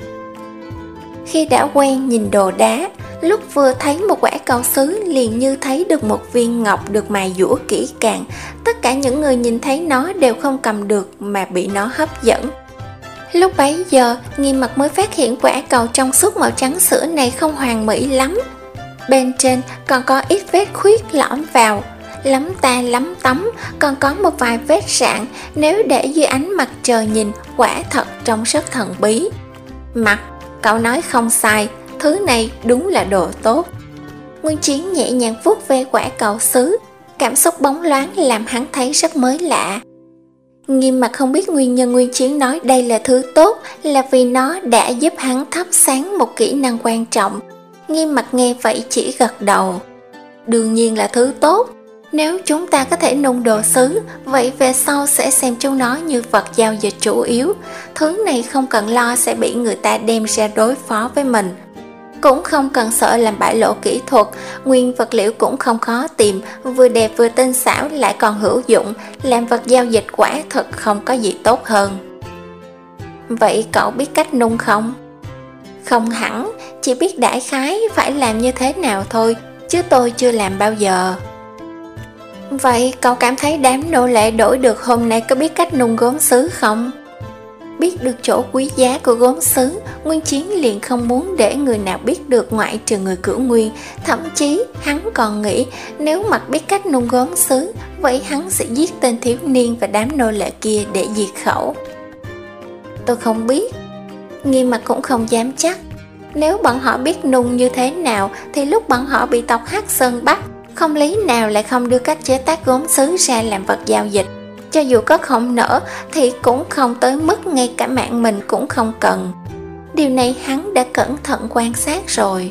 S1: Khi đã quen nhìn đồ đá, lúc vừa thấy một quả cầu sứ liền như thấy được một viên ngọc được mài dũa kỹ càng. Tất cả những người nhìn thấy nó đều không cầm được mà bị nó hấp dẫn. Lúc bấy giờ, Nghiêm Mặc mới phát hiện quả cầu trong suốt màu trắng sữa này không hoàn mỹ lắm. Bên trên còn có ít vết khuyết lõm vào, lắm ta lắm tấm, còn có một vài vết rạn. Nếu để dưới ánh mặt trời nhìn, quả thật trông rất thần bí. Mặc, cậu nói không sai, thứ này đúng là đồ tốt. Nguyên Chiến nhẹ nhàng vuốt ve quả cầu sứ, cảm xúc bóng loáng làm hắn thấy rất mới lạ. Nghiêm Mặc không biết nguyên nhân Nguyên Chiến nói đây là thứ tốt là vì nó đã giúp hắn thắp sáng một kỹ năng quan trọng. Nghiêm Mặc nghe vậy chỉ gật đầu. Đương nhiên là thứ tốt. Nếu chúng ta có thể nung đồ sứ, vậy về sau sẽ xem chúng nó như vật giao dịch chủ yếu. Thứ này không cần lo sẽ bị người ta đem ra đối phó với mình. Cũng không cần sợ làm bại lộ kỹ thuật, nguyên vật liệu cũng không khó tìm, vừa đẹp vừa tinh xảo lại còn hữu dụng, làm vật giao dịch quả thật không có gì tốt hơn. Vậy cậu biết cách nung không? Không hẳn, chỉ biết đại khái phải làm như thế nào thôi, chứ tôi chưa làm bao giờ. Vậy cậu cảm thấy đám nô lệ đổi được hôm nay có biết cách nung gốm sứ không? Biết được chỗ quý giá của gốm sứ, Nguyên Chiến liền không muốn để người nào biết được ngoại trừ người Cửu Nguyên. Thậm chí hắn còn nghĩ nếu Mặc biết cách nung gốm sứ, vậy hắn sẽ giết tên thiếu niên và đám nô lệ kia để diệt khẩu. Tôi không biết. Nghiêm Mặc cũng không dám chắc. Nếu bọn họ biết nung như thế nào thì lúc bọn họ bị tộc Hắc Sơn bắt, không lý nào lại không đưa cách chế tác gốm sứ ra làm vật giao dịch. Cho dù có không nỡ thì cũng không tới mức ngay cả mạng mình cũng không cần. Điều này hắn đã cẩn thận quan sát rồi.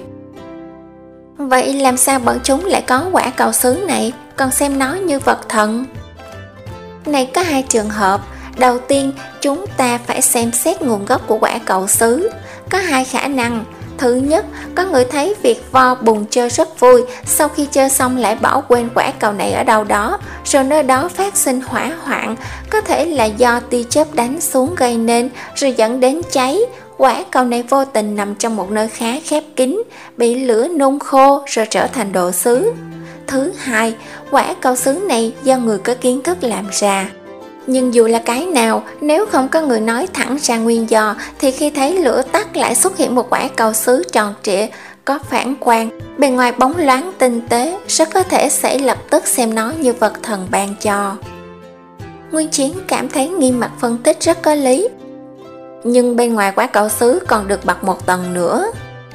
S1: Vậy làm sao bọn chúng lại có quả cầu sứ này, còn xem nó như vật thần? Này có hai trường hợp. Đầu tiên, chúng ta phải xem xét nguồn gốc của quả cầu sứ. Có hai khả năng. Thứ nhất, có người thấy việc vo bùn chơi rất vui, sau khi chơi xong lại bỏ quên quả cầu này ở đâu đó, rồi nơi đó phát sinh hỏa hoạn, có thể là do tia chớp đánh xuống gây nên, rồi dẫn đến cháy. Quả cầu này vô tình nằm trong một nơi khá khép kín, bị lửa nung khô rồi trở thành đồ sứ. Thứ hai, quả cầu sứ này do người có kiến thức làm ra. Nhưng dù là cái nào, nếu không có người nói thẳng ra nguyên do, thì khi thấy lửa tắt lại xuất hiện một quả cầu sứ tròn trịa, có phản quang, bề ngoài bóng loáng tinh tế, rất có thể sẽ lập tức xem nó như vật thần ban cho. Nguyên Chiến cảm thấy Nghiêm Mặc phân tích rất có lý. Nhưng bên ngoài quả cầu sứ còn được bọc một tầng nữa.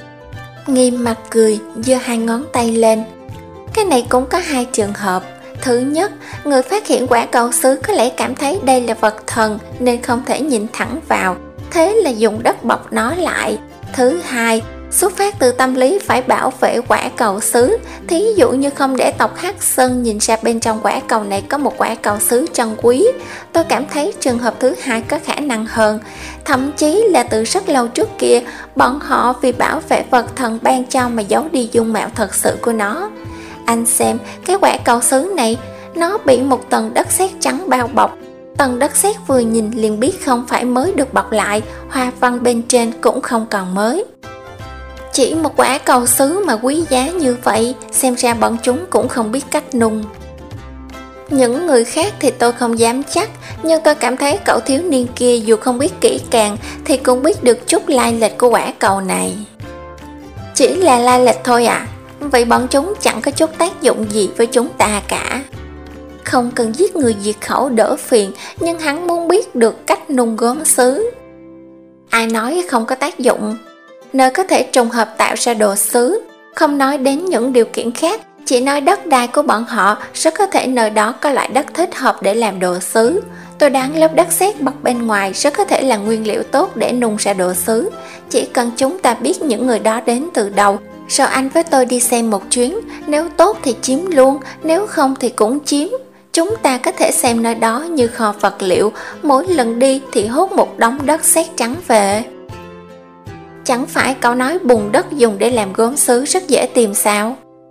S1: Nghiêm Mặc cười, giơ hai ngón tay lên. Cái này cũng có hai trường hợp. Thứ nhất, người phát hiện quả cầu sứ có lẽ cảm thấy đây là vật thần nên không thể nhìn thẳng vào, thế là dùng đất bọc nó lại. Thứ hai, xuất phát từ tâm lý phải bảo vệ quả cầu sứ, thí dụ như không để tộc Hắc Sơn nhìn ra bên trong quả cầu này có một quả cầu sứ trân quý. Tôi cảm thấy trường hợp thứ hai có khả năng hơn. Thậm chí là từ rất lâu trước kia, bọn họ vì bảo vệ vật thần ban cho mà giấu đi dung mạo thật sự của nó. Anh xem, cái quả cầu sứ này, nó bị một tầng đất sét trắng bao bọc. Tầng đất sét vừa nhìn liền biết không phải mới được bọc lại, hoa văn bên trên cũng không còn mới. Chỉ một quả cầu sứ mà quý giá như vậy, xem ra bọn chúng cũng không biết cách nung. Những người khác thì tôi không dám chắc, nhưng tôi cảm thấy cậu thiếu niên kia dù không biết kỹ càng thì cũng biết được chút lai lịch của quả cầu này. Chỉ là lai lịch thôi à? Vậy bọn chúng chẳng có chút tác dụng gì với chúng ta cả. Không cần giết người diệt khẩu đỡ phiền, nhưng hắn muốn biết được cách nung gốm sứ. Ai nói không có tác dụng? Nơi có thể trùng hợp tạo ra đồ sứ, không nói đến những điều kiện khác, chỉ nói đất đai của bọn họ, rất có thể nơi đó có loại đất thích hợp để làm đồ sứ. Tôi đoán lớp đất sét bọc bên ngoài rất có thể là nguyên liệu tốt để nung ra đồ sứ. Chỉ cần chúng ta biết những người đó đến từ đâu. Sao anh với tôi đi xem một chuyến, nếu tốt thì chiếm luôn, nếu không thì cũng chiếm. Chúng ta có thể xem nơi đó như kho vật liệu, mỗi lần đi thì hốt một đống đất sét trắng về. Chẳng phải cậu nói bùn đất dùng để làm gốm sứ rất dễ tìm sao?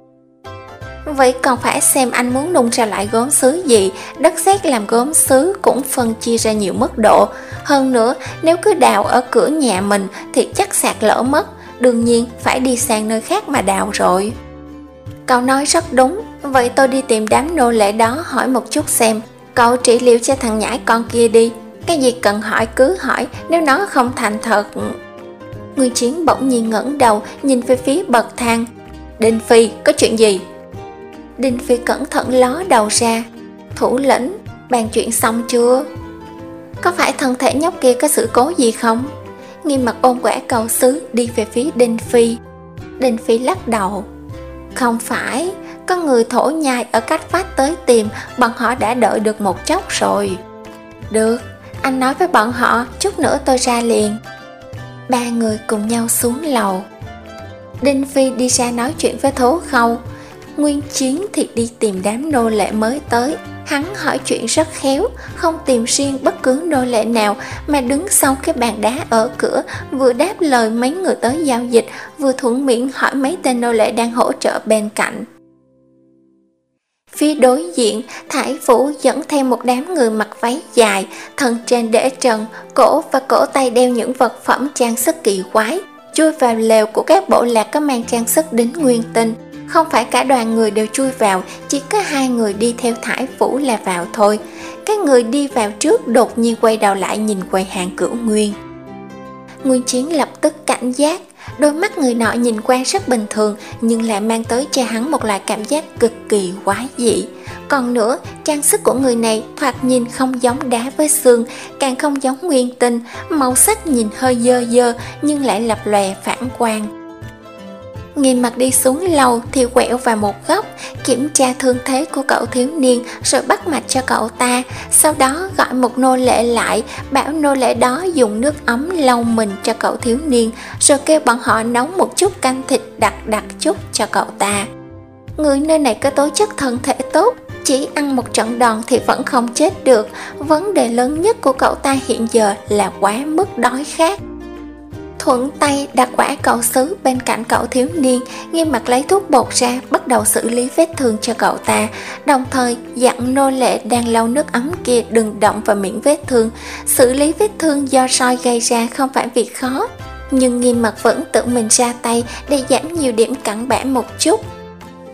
S1: Vậy còn phải xem anh muốn nung ra loại gốm sứ gì. Đất sét làm gốm sứ cũng phân chia ra nhiều mức độ. Hơn nữa, nếu cứ đào ở cửa nhà mình thì chắc sạt lở mất. Đương nhiên phải đi sang nơi khác mà đào rồi. Cậu nói rất đúng. Vậy tôi đi tìm đám nô lệ đó hỏi một chút xem. Cậu trị liệu cho thằng nhãi con kia đi. Cái gì cần hỏi cứ hỏi, nếu nó không thành thật. Nguyên Chiến bỗng nhiên ngẩng đầu nhìn về phía bậc thang. Đinh Phi, có chuyện gì? Đinh Phi cẩn thận ló đầu ra. Thủ lĩnh, bàn chuyện xong chưa? Có phải thân thể nhóc kia có sự cố gì không? Nghiêm Mặc ôm quả cầu sứ đi về phía Đinh Phi. Đinh Phi lắc đầu. Không phải, có người thổ nhai ở cách vách tới tìm, bọn họ đã đợi được một chốc rồi. Được, anh nói với bọn họ, chút nữa tôi ra liền. Ba người cùng nhau xuống lầu. Đinh Phi đi ra nói chuyện với Thố Khâu. Nguyên Chiến thì đi tìm đám nô lệ mới tới. Hắn hỏi chuyện rất khéo, không tìm riêng bất cứ nô lệ nào mà đứng sau cái bàn đá ở cửa, vừa đáp lời mấy người tới giao dịch, vừa thuận miệng hỏi mấy tên nô lệ đang hỗ trợ bên cạnh. Phía đối diện, Thải Vũ dẫn theo một đám người mặc váy dài, thân trên để trần, cổ và cổ tay đeo những vật phẩm trang sức kỳ quái, chui vào lều của các bộ lạc có mang trang sức đính nguyên tinh. Không phải cả đoàn người đều chui vào, chỉ có hai người đi theo Thải Vũ là vào thôi. Các người đi vào trước đột nhiên quay đầu lại nhìn quầy hàng Cửu Nguyên. Nguyên Chiến lập tức cảnh giác. Đôi mắt người nọ nhìn qua rất bình thường, nhưng lại mang tới cho hắn một loại cảm giác cực kỳ quái dị. Còn nữa, trang sức của người này thoạt nhìn không giống đá với xương, càng không giống nguyên tinh, màu sắc nhìn hơi dơ dơ nhưng lại lập lòe phản quang. Nghiêm Mặc đi xuống lầu thì quẹo vào một góc, kiểm tra thương thế của cậu thiếu niên rồi bắt mạch cho cậu ta. Sau đó gọi một nô lệ lại, bảo nô lệ đó dùng nước ấm lau mình cho cậu thiếu niên, rồi kêu bọn họ nấu một chút canh thịt đặc đặc chút cho cậu ta. Người nơi này có tố chất thân thể tốt, chỉ ăn một trận đòn thì vẫn không chết được. Vấn đề lớn nhất của cậu ta hiện giờ là quá mức đói khát. Thuận tay đặt quả cầu sứ bên cạnh cậu thiếu niên, Nghiêm Mặc lấy thuốc bột ra, bắt đầu xử lý vết thương cho cậu ta, đồng thời dặn nô lệ đang lau nước ấm kia đừng động vào miệng vết thương. Xử lý vết thương do roi gây ra không phải việc khó, nhưng Nghiêm Mặc vẫn tự mình ra tay để giảm nhiều điểm cặn bã một chút.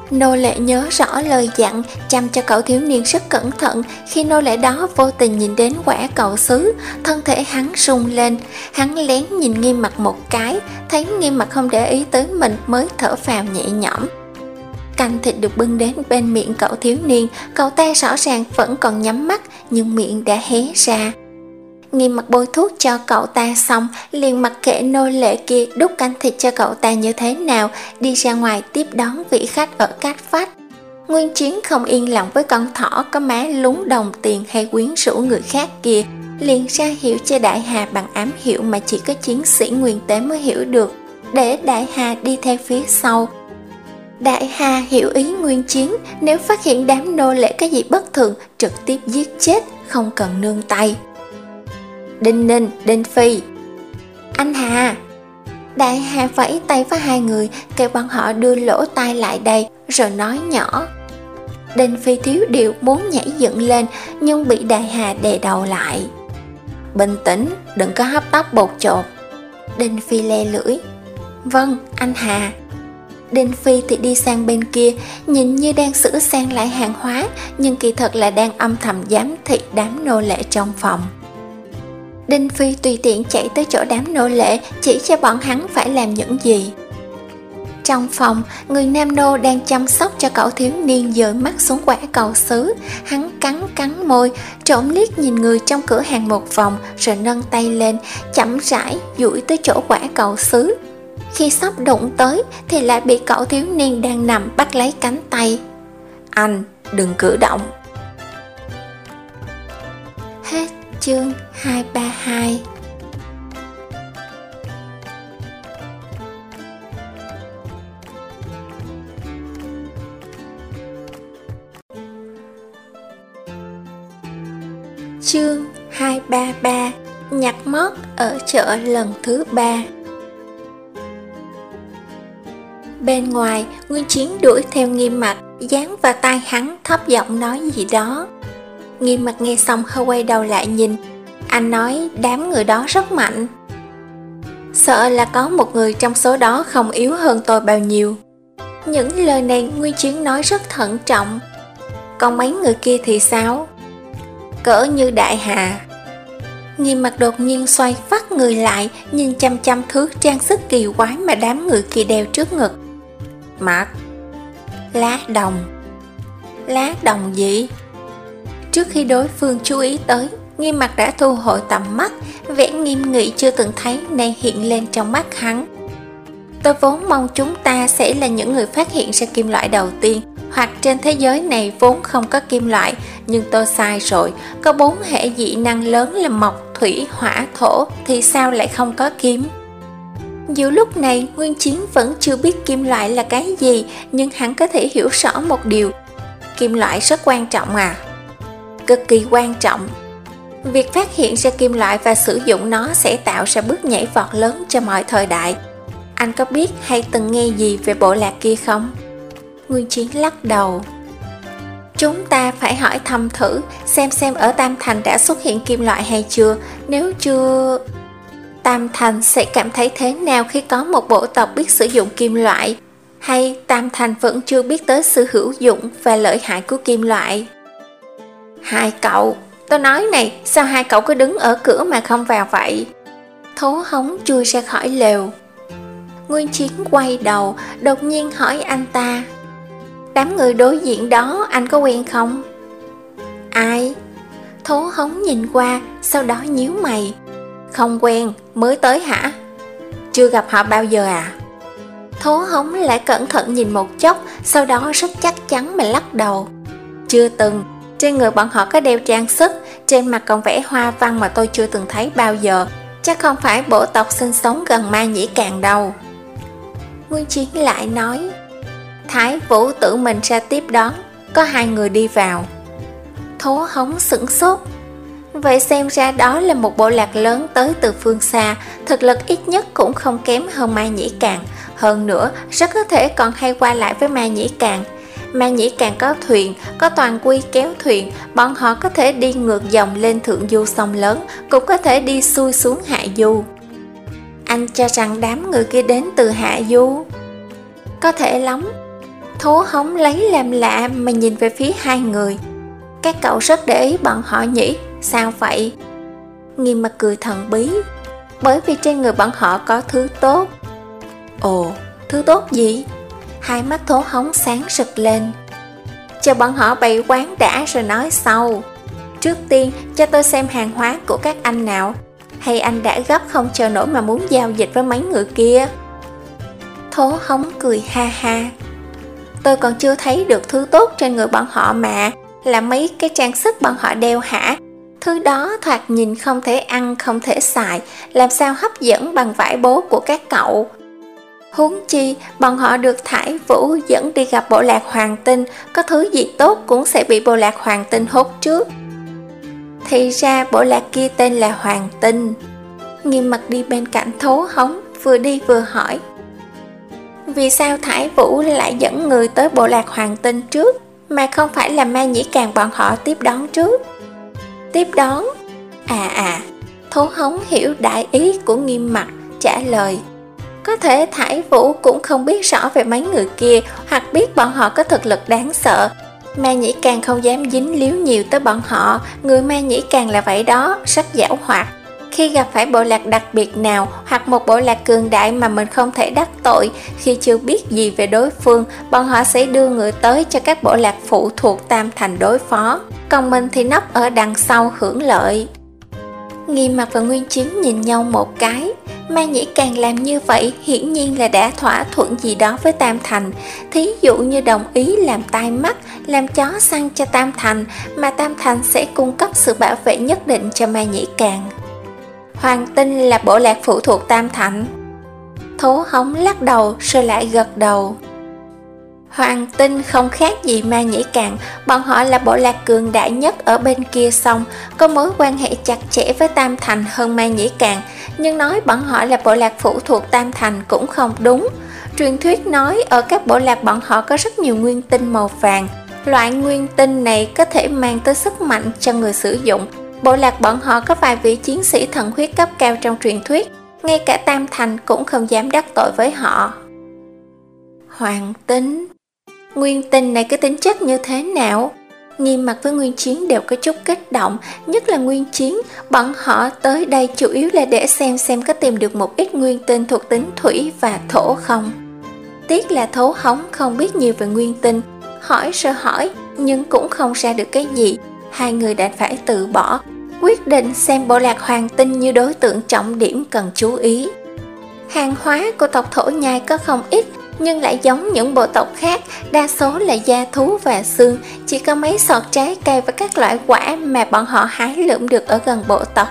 S1: Nô lệ nhớ rõ lời dặn, chăm cho cậu thiếu niên rất cẩn thận. Khi nô lệ đó vô tình nhìn đến quả cầu sứ, thân thể hắn rung lên. Hắn lén nhìn Nghiêm Mặc một cái, thấy Nghiêm Mặc không để ý tới mình mới thở phào nhẹ nhõm. Canh thịt được bưng đến bên miệng cậu thiếu niên, cậu ta rõ ràng vẫn còn nhắm mắt, nhưng miệng đã hé ra. Nghiêm Mặc bôi thuốc cho cậu ta xong, liền mặc kệ nô lệ kia đút canh thịt cho cậu ta như thế nào, đi ra ngoài tiếp đón vị khách ở Cát Phách. Nguyên Chiến không yên lòng với con thỏ có má lúng đồng tiền hay quyến rũ người khác kia, liền ra hiệu cho Đại Hà bằng ám hiệu mà chỉ có chiến sĩ nguyên tế mới hiểu được, để Đại Hà đi theo phía sau. Đại Hà hiểu ý Nguyên Chiến, nếu phát hiện đám nô lệ cái gì bất thường, trực tiếp giết chết, không cần nương tay. Đinh Ninh, Đinh Phi. Anh Hà. Đại Hà vẫy tay với hai người, kêu bọn họ đưa lỗ tai lại đây, rồi nói nhỏ. Đinh Phi thiếu điều muốn nhảy dựng lên, nhưng bị Đại Hà đè đầu lại. Bình tĩnh, đừng có hấp tấp bột chột. Đinh Phi le lưỡi. Vâng, anh Hà. Đinh Phi thì đi sang bên kia, nhìn như đang sửa sang lại hàng hóa, nhưng kỳ thật là đang âm thầm giám thị đám nô lệ trong phòng. Đinh Phi tùy tiện chạy tới chỗ đám nô lệ, chỉ cho bọn hắn phải làm những gì. Trong phòng, người nam nô đang chăm sóc cho cậu thiếu niên dời mắt xuống quả cầu sứ. Hắn cắn cắn môi, trộm liếc nhìn người trong cửa hàng một vòng, rồi nâng tay lên, chậm rãi duỗi tới chỗ quả cầu sứ. Khi sắp đụng tới thì lại bị cậu thiếu niên đang nằm bắt lấy cánh tay. Anh, đừng cử động. Hết chương hai ba hai. Chương hai ba ba. Nhặt mót ở chợ lần thứ ba. Bên ngoài, Nguyên Chiến đuổi theo Nghiêm Mặc, dán vào tai hắn thấp giọng nói gì đó. Nghiêm Mặc nghe xong hơi quay đầu lại nhìn. Anh nói đám người đó rất mạnh. Sợ là có một người trong số đó không yếu hơn tôi bao nhiêu. Những lời này Nguyên Chiến nói rất thận trọng. Còn mấy người kia thì sao? Cỡ như Đại Hà. Nghiêm Mặc đột nhiên xoay phát người lại, nhìn chăm chăm thứ trang sức kỳ quái mà đám người kia đeo trước ngực. Mặc. Lá đồng. Lá đồng gì? Trước khi đối phương chú ý tới, Nghiêm Mặc đã thu hồi tầm mắt, vẻ nghiêm nghị chưa từng thấy nay hiện lên trong mắt hắn. Tôi vốn mong chúng ta sẽ là những người phát hiện ra kim loại đầu tiên, hoặc trên thế giới này vốn không có kim loại, nhưng tôi sai rồi. Có bốn hệ dị năng lớn là mộc, thủy, hỏa, thổ, thì sao lại không có kim? Dù lúc này Nguyên Chiến vẫn chưa biết kim loại là cái gì, nhưng hắn có thể hiểu rõ một điều. Kim loại rất quan trọng à? Cực kỳ quan trọng. Việc phát hiện ra kim loại và sử dụng nó sẽ tạo ra bước nhảy vọt lớn cho mọi thời đại. Anh có biết hay từng nghe gì về bộ lạc kia không? Nguyên Chiến lắc đầu. Chúng ta phải hỏi thăm thử, xem xem ở Tam Thành đã xuất hiện kim loại hay chưa. Nếu chưa... Tam Thành sẽ cảm thấy thế nào khi có một bộ tộc biết sử dụng kim loại? Hay Tam Thành vẫn chưa biết tới sự hữu dụng và lợi hại của kim loại? Hai cậu, tôi nói này, sao hai cậu cứ đứng ở cửa mà không vào vậy? Thố Hống chui ra khỏi lều. Nguyên Chiến quay đầu, đột nhiên hỏi anh ta. Đám người đối diện đó anh có quen không? Ai? Thố Hống nhìn qua, sau đó nhíu mày. Không quen, mới tới hả? Chưa gặp họ bao giờ à? Thố Hống lại cẩn thận nhìn một chốc, sau đó rất chắc chắn mà lắc đầu. Chưa từng, trên người bọn họ có đeo trang sức, trên mặt còn vẽ hoa văn mà tôi chưa từng thấy bao giờ. Chắc không phải bộ tộc sinh sống gần Ma Nhĩ Càn đâu. Nguyên Chiến lại nói. Thái Vũ tự mình ra tiếp đón, có hai người đi vào. Thố Hống sửng sốt. Vậy xem ra đó là một bộ lạc lớn tới từ phương xa, thực lực ít nhất cũng không kém hơn Ma Nhĩ Càn. Hơn nữa, rất có thể còn hay qua lại với Ma Nhĩ Càn. Ma Nhĩ Càn có thuyền, có toàn quy kéo thuyền, bọn họ có thể đi ngược dòng lên thượng du sông lớn, cũng có thể đi xuôi xuống hạ du. Anh cho rằng đám người kia đến từ hạ du? Có thể lắm. Thố hóng lấy làm lạ mà nhìn về phía hai người. Các cậu rất để ý bọn họ nhỉ? Sao vậy? Nghiêm mặt cười thần bí. Bởi vì trên người bọn họ có thứ tốt. Ồ, thứ tốt gì? Hai mắt Thố hóng sáng rực lên. Chờ bọn họ bày quán đã rồi nói sau. Trước tiên cho tôi xem hàng hóa của các anh nào. Hay anh đã gấp không chờ nổi mà muốn giao dịch với mấy người kia? Thố hóng cười ha ha. Tôi còn chưa thấy được thứ tốt trên người bọn họ mà. Là mấy cái trang sức bọn họ đeo hả? Thứ đó thoạt nhìn không thể ăn, không thể xài, làm sao hấp dẫn bằng vải bố của các cậu. Huống chi, bọn họ được Thải Vũ dẫn đi gặp bộ lạc Hoàng Tinh, có thứ gì tốt cũng sẽ bị bộ lạc Hoàng Tinh hốt trước. Thì ra bộ lạc kia tên là Hoàng Tinh. Nghiêm mặt đi bên cạnh Thố hóng, vừa đi vừa hỏi. Vì sao Thải Vũ lại dẫn người tới bộ lạc Hoàng Tinh trước, mà không phải là Ma Nhĩ Càng bọn họ tiếp đón trước? Tiếp đón? À à, Thố hóng hiểu đại ý của Nghiêm mặt, trả lời. Có thể Thải Vũ cũng không biết rõ về mấy người kia, hoặc biết bọn họ có thực lực đáng sợ. Ma Nhĩ Càng không dám dính líu nhiều tới bọn họ. Người Ma Nhĩ Càng là vậy đó, rất giảo hoạt. Khi gặp phải bộ lạc đặc biệt nào, hoặc một bộ lạc cường đại mà mình không thể đắc tội, khi chưa biết gì về đối phương, bọn họ sẽ đưa người tới cho các bộ lạc phụ thuộc Tam Thành đối phó. Còn mình thì nấp ở đằng sau hưởng lợi. Nghiêm mặt và Nguyên Chiến nhìn nhau một cái. Ma Nhĩ Càng làm như vậy hiển nhiên là đã thỏa thuận gì đó với Tam Thành. Thí dụ như đồng ý làm tai mắt, làm chó săn cho Tam Thành, mà Tam Thành sẽ cung cấp sự bảo vệ nhất định cho Ma Nhĩ Càng. Hoàng Tinh là bộ lạc phụ thuộc Tam Thành. Thố hóng lắc đầu rồi lại gật đầu. Hoàng Tinh không khác gì Ma Nhĩ Càng, bọn họ là bộ lạc cường đại nhất ở bên kia sông, có mối quan hệ chặt chẽ với Tam Thành hơn Ma Nhĩ Càng, nhưng nói bọn họ là bộ lạc phụ thuộc Tam Thành cũng không đúng. Truyền thuyết nói ở các bộ lạc bọn họ có rất nhiều nguyên tinh màu vàng, loại nguyên tinh này có thể mang tới sức mạnh cho người sử dụng. Bộ lạc bọn họ có vài vị chiến sĩ thần huyết cấp cao trong truyền thuyết, ngay cả Tam Thành cũng không dám đắc tội với họ. Hoàng Tinh, nguyên tinh này có tính chất như thế nào? Nghiêm mặt với Nguyên Chiến đều có chút kích động, nhất là Nguyên Chiến. Bọn họ tới đây chủ yếu là để xem xem có tìm được một ít nguyên tinh thuộc tính thủy và thổ không. Tiếc là Thố hóng không biết nhiều về nguyên tinh, hỏi rồi hỏi nhưng cũng không ra được cái gì. Hai người đành phải từ bỏ, quyết định xem bộ lạc Hoàng Tinh như đối tượng trọng điểm cần chú ý. Hàng hóa của tộc Thổ Nhai có không ít, nhưng lại giống những bộ tộc khác, đa số là da thú và xương, chỉ có mấy sọt trái cây và các loại quả mà bọn họ hái lượm được ở gần bộ tộc.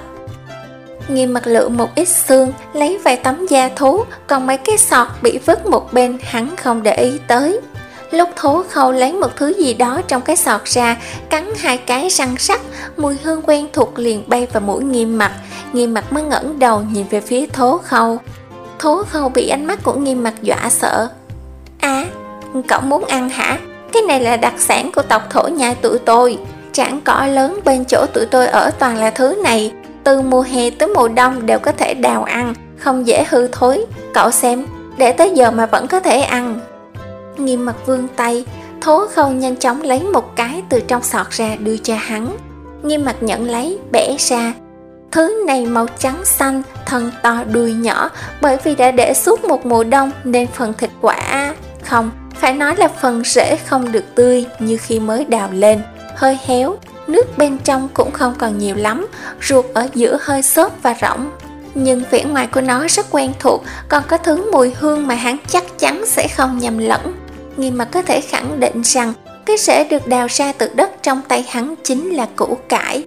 S1: Nghiêm mặt lựa một ít xương, lấy vài tấm da thú, còn mấy cái sọt bị vứt một bên hắn không để ý tới. Lúc Thố Khâu lấy một thứ gì đó trong cái sọt ra, cắn hai cái răng sắc, mùi hương quen thuộc liền bay vào mũi Nghiêm mặt. Nghiêm mặt mới ngẩng đầu nhìn về phía Thố Khâu. Thố Khâu bị ánh mắt của Nghiêm mặt dọa sợ. À, cậu muốn ăn hả? Cái này là đặc sản của tộc Thổ Nhai tụi tôi. Trảng cỏ lớn bên chỗ tụi tôi ở toàn là thứ này, từ mùa hè tới mùa đông đều có thể đào ăn, không dễ hư thối. Cậu xem, để tới giờ mà vẫn có thể ăn. Nghiêm mặt vươn tay, Thố Khâu nhanh chóng lấy một cái từ trong sọt ra đưa cho hắn. Nghiêm mặt nhận lấy, bẻ ra. Thứ này màu trắng xanh, thân to đuôi nhỏ, bởi vì đã để suốt một mùa đông nên phần thịt quả, không, phải nói là phần rễ không được tươi như khi mới đào lên, hơi héo, nước bên trong cũng không còn nhiều lắm, ruột ở giữa hơi xốp và rỗng. Nhưng vẻ ngoài của nó rất quen thuộc, còn có thứ mùi hương mà hắn chắc chắn sẽ không nhầm lẫn. Nghiêm mặt có thể khẳng định rằng cái rễ được đào ra từ đất trong tay hắn chính là củ cải.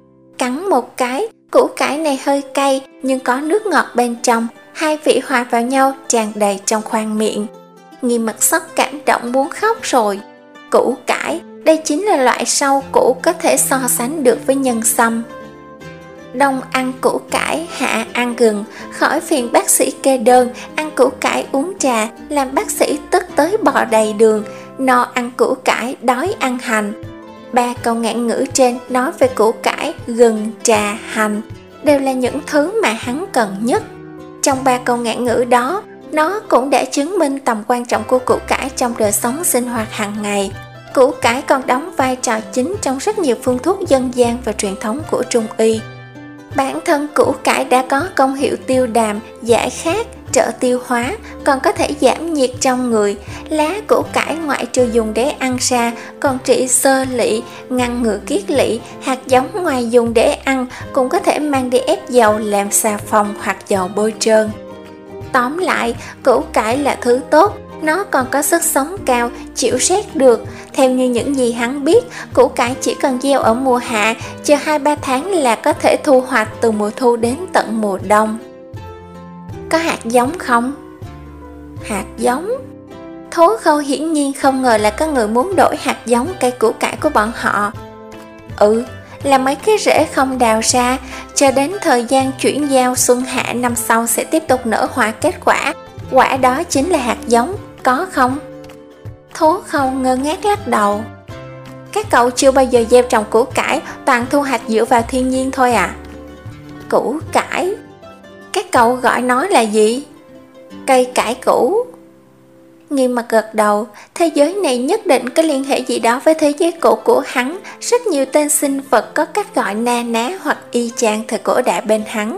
S1: Cắn một cái, củ cải này hơi cay nhưng có nước ngọt bên trong, hai vị hòa vào nhau tràn đầy trong khoang miệng. Nghiêm mặt sốc cảm động muốn khóc rồi. Củ cải, đây chính là loại rau củ có thể so sánh được với nhân sâm. Đông ăn củ cải, hạ ăn gừng, khỏi phiền bác sĩ kê đơn, ăn củ cải uống trà, làm bác sĩ tức tới bò đầy đường, no ăn củ cải, đói ăn hành. Ba câu ngạn ngữ trên nói về củ cải, gừng, trà, hành, đều là những thứ mà hắn cần nhất. Trong ba câu ngạn ngữ đó, Nó cũng đã chứng minh tầm quan trọng của củ cải trong đời sống sinh hoạt hàng ngày. Củ cải còn đóng vai trò chính trong rất nhiều phương thuốc dân gian và truyền thống của Trung y. Bản thân củ cải đã có công hiệu tiêu đàm, giải khát, trợ tiêu hóa, còn có thể giảm nhiệt trong người. Lá củ cải ngoại trừ dùng để ăn ra, còn trị xơ lỵ, ngăn ngừa kiết lỵ. Hạt giống ngoài dùng để ăn cũng có thể mang đi ép dầu làm xà phòng hoặc dầu bôi trơn. Tóm lại, củ cải là thứ tốt, nó còn có sức sống cao, chịu rét được. Theo như những gì hắn biết, củ cải chỉ cần gieo ở mùa hạ, chờ hai ba tháng là có thể thu hoạch từ mùa thu đến tận mùa đông. Có hạt giống không? Hạt giống? Thố Khâu hiển nhiên không ngờ là có người muốn đổi hạt giống cây củ cải của bọn họ. Ừ, là mấy cái rễ không đào ra, cho đến thời gian chuyển giao xuân hạ năm sau sẽ tiếp tục nở hoa kết quả. Quả đó chính là hạt giống, có không? Thố Khâu ngơ ngác lắc đầu. Các cậu chưa bao giờ gieo trồng củ cải, toàn thu hoạch dựa vào thiên nhiên thôi à? Củ cải? Các cậu gọi nó là gì? Cây cải củ. Nghiêm Mặt gật đầu, thế giới này nhất định có liên hệ gì đó với thế giới cũ của hắn. Rất nhiều tên sinh vật có cách gọi na ná hoặc y chang thời cổ đại bên hắn.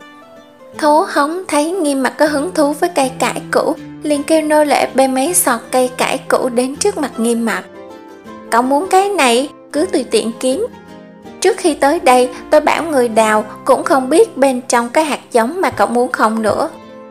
S1: Thố Hống thấy Nghiêm Mặt có hứng thú với cây cải cũ, liền kêu nô lệ bê mấy sọt cây cải cũ đến trước mặt Nghiêm Mặt. Cậu muốn cái này, cứ tùy tiện kiếm. Trước khi tới đây, tôi bảo người đào cũng không biết bên trong cái hạt giống mà cậu muốn không nữa.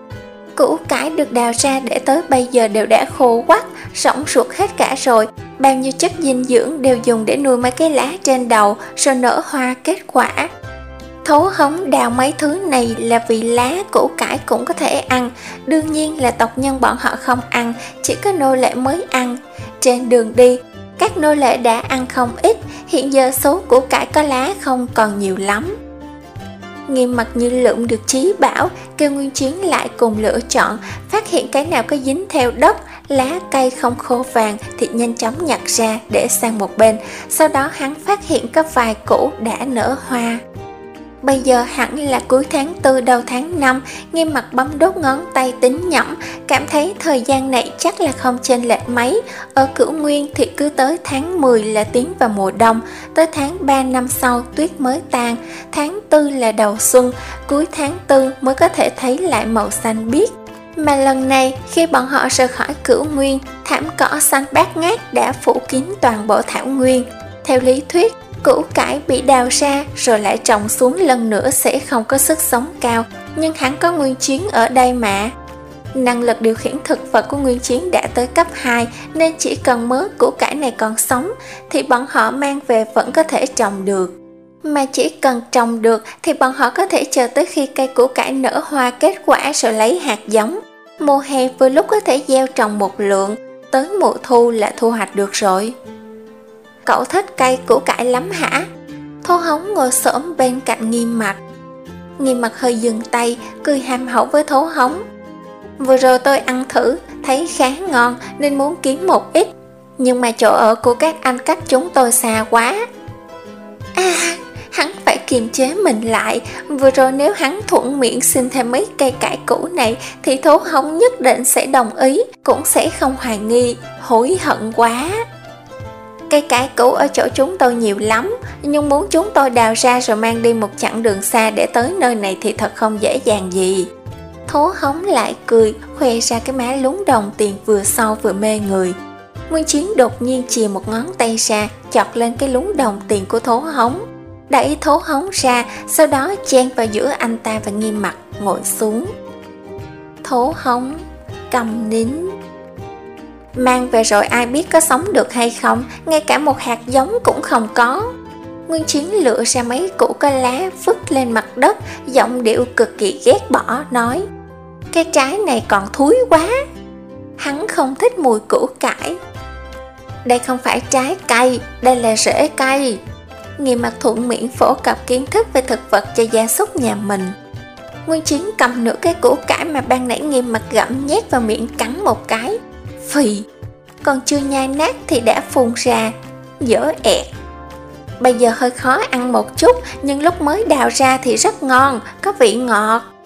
S1: Củ cải được đào ra để tới bây giờ đều đã khô quắt, rỗng ruột hết cả rồi. Bao nhiêu chất dinh dưỡng đều dùng để nuôi mấy cái lá trên đầu, rồi nở hoa kết quả. Thố Hống đào mấy thứ này là vì lá củ cải cũng có thể ăn. Đương nhiên là tộc nhân bọn họ không ăn, chỉ có nô lệ mới ăn. Trên đường đi, các nô lệ đã ăn không ít, hiện giờ số củ cải có lá không còn nhiều lắm. Nghiêm Mặt như lượm được chí bảo, kêu Nguyên Chiến lại cùng lựa chọn, phát hiện cái nào có dính theo đất, lá cây không khô vàng thì nhanh chóng nhặt ra để sang một bên. Sau đó hắn phát hiện có vài củ đã nở hoa. Bây giờ hẳn là cuối tháng tư đầu tháng năm, Nghiêm Mặt bấm đốt ngón tay tính nhẩm, cảm thấy thời gian này chắc là không chênh lệch mấy. Ở Cửu Nguyên thì cứ tới tháng mười là tiến vào mùa đông, tới tháng ba năm sau tuyết mới tan, tháng tư là đầu xuân, cuối tháng tư mới có thể thấy lại màu xanh biếc. Mà lần này khi bọn họ rời khỏi Cửu Nguyên, thảm cỏ xanh bát ngát đã phủ kín toàn bộ thảo nguyên. Theo lý thuyết, củ cải bị đào ra rồi lại trồng xuống lần nữa sẽ không có sức sống cao, nhưng hắn có Nguyên Chiến ở đây mà. Năng lực điều khiển thực vật của Nguyên Chiến đã tới cấp hai, nên chỉ cần mớ củ cải này còn sống thì bọn họ mang về vẫn có thể trồng được. Mà chỉ cần trồng được thì bọn họ có thể chờ tới khi cây củ cải nở hoa kết quả rồi lấy hạt giống. Mùa hè vừa lúc có thể gieo trồng một lượng, tới mùa thu là thu hoạch được rồi. Cậu thích cây củ cải lắm hả? Thố Hống ngồi xổm bên cạnh Nghiêm Mặt. Nghiêm Mặt hơi dừng tay, cười hàm hậu với Thố Hống. Vừa rồi tôi ăn thử, thấy khá ngon nên muốn kiếm một ít, nhưng mà chỗ ở của các anh cách chúng tôi xa quá. À, hắn phải kiềm chế mình lại. Vừa rồi nếu hắn thuận miệng xin thêm mấy cây cải củ này thì Thố Hống nhất định sẽ đồng ý, cũng sẽ không hoài nghi, hối hận quá. Cây cải củ ở chỗ chúng tôi nhiều lắm, nhưng muốn chúng tôi đào ra rồi mang đi một chặng đường xa để tới nơi này thì thật không dễ dàng gì. Thố Hống lại cười, khoe ra cái má lún đồng tiền vừa sâu vừa mê người. Nguyên Chiến đột nhiên chìa một ngón tay ra, chọt lên cái lún đồng tiền của Thố Hống, đẩy Thố Hống ra, sau đó chen vào giữa anh ta và Nghiêm Mặt, ngồi xuống. Thố Hống câm nín. Mang về rồi ai biết có sống được hay không, ngay cả một hạt giống cũng không có. Nguyên Chiến lựa ra mấy củ có lá vứt lên mặt đất, giọng điệu cực kỳ ghét bỏ, nói: cái trái này còn thúi quá. Hắn không thích mùi củ cải. Đây không phải trái cây, đây là rễ cây. Nghiêm Mặt thuận miệng phổ cập kiến thức về thực vật cho gia súc nhà mình. Nguyên Chiến cầm nửa cái củ cải mà ban nãy Nghiêm Mặt gặm nhét vào miệng cắn một cái. Phì, còn chưa nhai nát thì đã phun ra, dở ẹt. Bây giờ hơi khó ăn một chút, nhưng lúc mới đào ra thì rất ngon, có vị ngọt.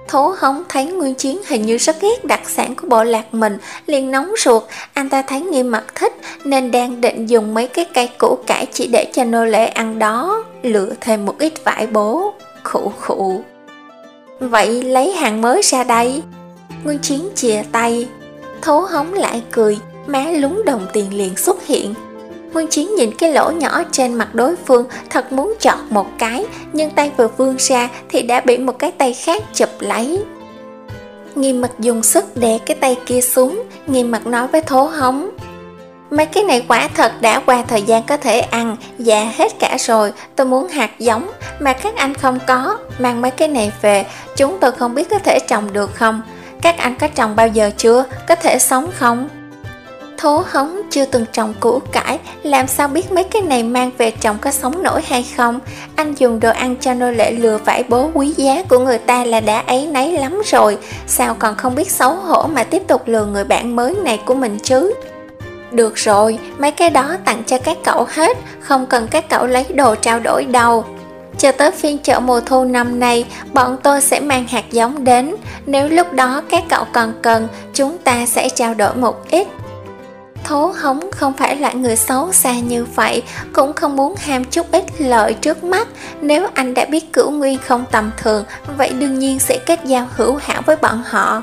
S1: Thố Hống thấy Nguyên Chiến hình như rất ghét đặc sản của bộ lạc mình, liền nóng ruột. Anh ta thấy Nghiêm Mặc thích nên đang định dùng mấy cái cây củ cải chỉ để cho nô lệ ăn đó, lựa thêm một ít vải bố. Khụ khụ. Vậy lấy hàng mới ra đây. Nguyên Chiến chìa tay. Thố Hống lại cười, má lúng đồng tiền liền xuất hiện. Nguyên Chiến nhìn cái lỗ nhỏ trên mặt đối phương, thật muốn chọt một cái, nhưng tay vừa vươn ra thì đã bị một cái tay khác chụp lấy. Nghiêm Mặc dùng sức đè cái tay kia xuống. Nghiêm Mặc nói với Thố Hống: mấy cái này quả thật đã qua thời gian có thể ăn, già hết cả rồi, tôi muốn hạt giống mà các anh không có, mang mấy cái này về, chúng tôi không biết có thể trồng được không? Các anh có trồng bao giờ chưa? Có thể sống không? Thố Hống chưa từng trồng củ cải, làm sao biết mấy cái này mang về trồng có sống nổi hay không? Anh dùng đồ ăn cho nô lệ lừa vải bố quý giá của người ta là đã áy náy lắm rồi, sao còn không biết xấu hổ mà tiếp tục lừa người bạn mới này của mình chứ? Được rồi, mấy cái đó tặng cho các cậu hết, không cần các cậu lấy đồ trao đổi đâu. Chờ tới phiên chợ mùa thu năm nay, bọn tôi sẽ mang hạt giống đến, nếu lúc đó các cậu còn cần, chúng ta sẽ trao đổi một ít. Thố Hống không phải là người xấu xa như vậy, cũng không muốn ham chút ít lợi trước mắt. Nếu anh đã biết Cửu Nguyên không tầm thường, vậy đương nhiên sẽ kết giao hữu hảo với bọn họ.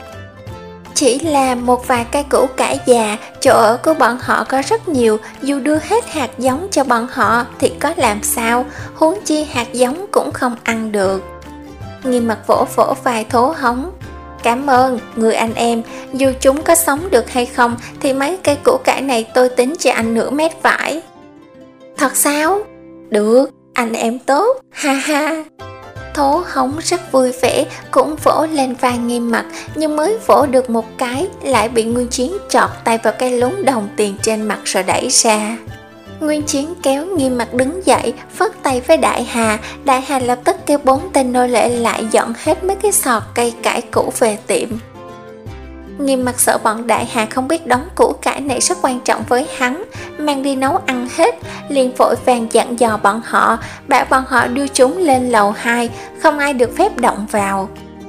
S1: Chỉ là một vài cây củ cải già, chỗ ở của bọn họ có rất nhiều, dù đưa hết hạt giống cho bọn họ thì có làm sao, huống chi hạt giống cũng không ăn được. Nghiêm Mặc vỗ vỗ vai Thố Hống: cảm ơn, người anh em, dù chúng có sống được hay không thì mấy cây củ cải này tôi tính cho anh nửa mét vải. Thật sao? Được, anh em tốt, ha ha. Thố Hống rất vui vẻ, cũng vỗ lên vai Nghiêm Mặc, nhưng mới vỗ được một cái lại bị Nguyên Chiến chọt tay vào cái lúng đồng tiền trên mặt rồi đẩy ra. Nguyên Chiến kéo Nghiêm Mặc đứng dậy, phất tay với Đại Hà. Đại Hà lập tức kêu bốn tên nô lệ lại dọn hết mấy cái sọt cây cải cũ về tiệm. Nghiêm Mặc sợ bọn Đại Hà không biết đống củ cải này rất quan trọng với hắn, mang đi nấu ăn hết, liền vội vàng dặn dò bọn họ, bảo bọn họ đưa chúng lên lầu hai, không ai được phép động vào.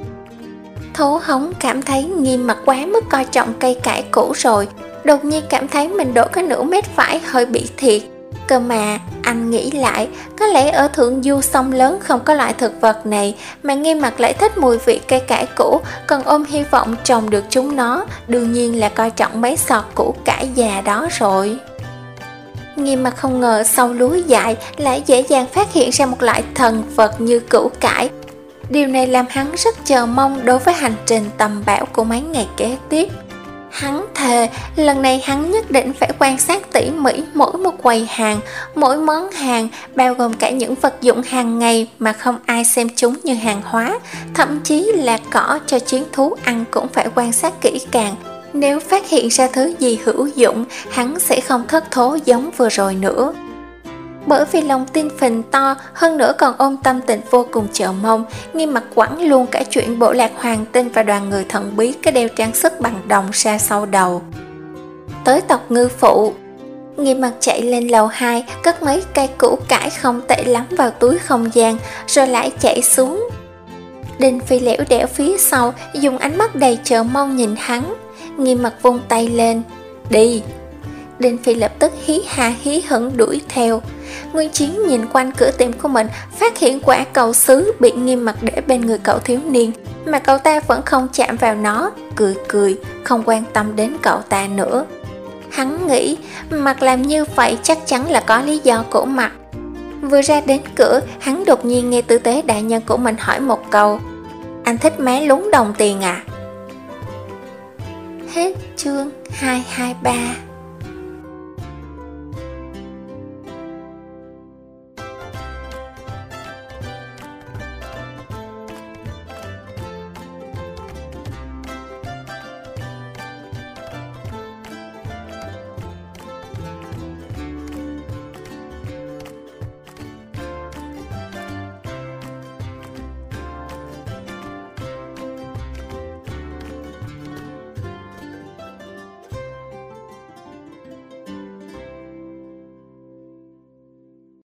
S1: Thố Hống cảm thấy Nghiêm Mặc quá mức coi trọng cây cải cũ rồi, đột nhiên cảm thấy mình đổ cái nửa mét vải hơi bị thiệt. Cơ mà, anh nghĩ lại, có lẽ ở Thượng Du sông lớn không có loại thực vật này, mà Nghiêm Mặc lại thích mùi vị cây cải cũ, còn ôm hy vọng trồng được chúng nó, đương nhiên là coi trọng mấy sọt củ cải già đó rồi. Nghiêm Mặc không ngờ sau lúa dại lại dễ dàng phát hiện ra một loại thần vật như củ cải. Điều này làm hắn rất chờ mong đối với hành trình tầm bão của mấy ngày kế tiếp. Hắn thề, lần này hắn nhất định phải quan sát tỉ mỉ mỗi một quầy hàng, mỗi món hàng, bao gồm cả những vật dụng hàng ngày mà không ai xem chúng như hàng hóa, thậm chí là cỏ cho chiến thú ăn cũng phải quan sát kỹ càng. Nếu phát hiện ra thứ gì hữu dụng, hắn sẽ không thất thố giống vừa rồi nữa. Bởi vì lòng tin phình to, hơn nữa còn ôm tâm tình vô cùng chờ mong, Nghiêm Mặc quẳng luôn cả chuyện bộ lạc Hoàng Tinh và đoàn người thần bí cái đeo trang sức bằng đồng ra sau đầu. Tới tộc Ngư Phụ, Nghiêm Mặc chạy lên lầu hai, cất mấy cây củ cải không tệ lắm vào túi không gian, rồi lại chạy xuống. Đinh Phi lẻo đẻo phía sau, dùng ánh mắt đầy chờ mong nhìn hắn. Nghiêm Mặc vung tay lên: đi. Đinh Phi lập tức hí ha hí hửng đuổi theo. Nguyên Chiến nhìn quanh cửa tiệm của mình, phát hiện quả cầu sứ bị Nghiêm Mặc để bên người cậu thiếu niên, mà cậu ta vẫn không chạm vào nó, cười cười, không quan tâm đến cậu ta nữa. Hắn nghĩ, Mặc làm như vậy chắc chắn là có lý do của Mặc. Vừa ra đến cửa, hắn đột nhiên nghe tư tế đại nhân của mình hỏi một câu: anh thích má lúng đồng tiền à? Hết chương hai hai ba.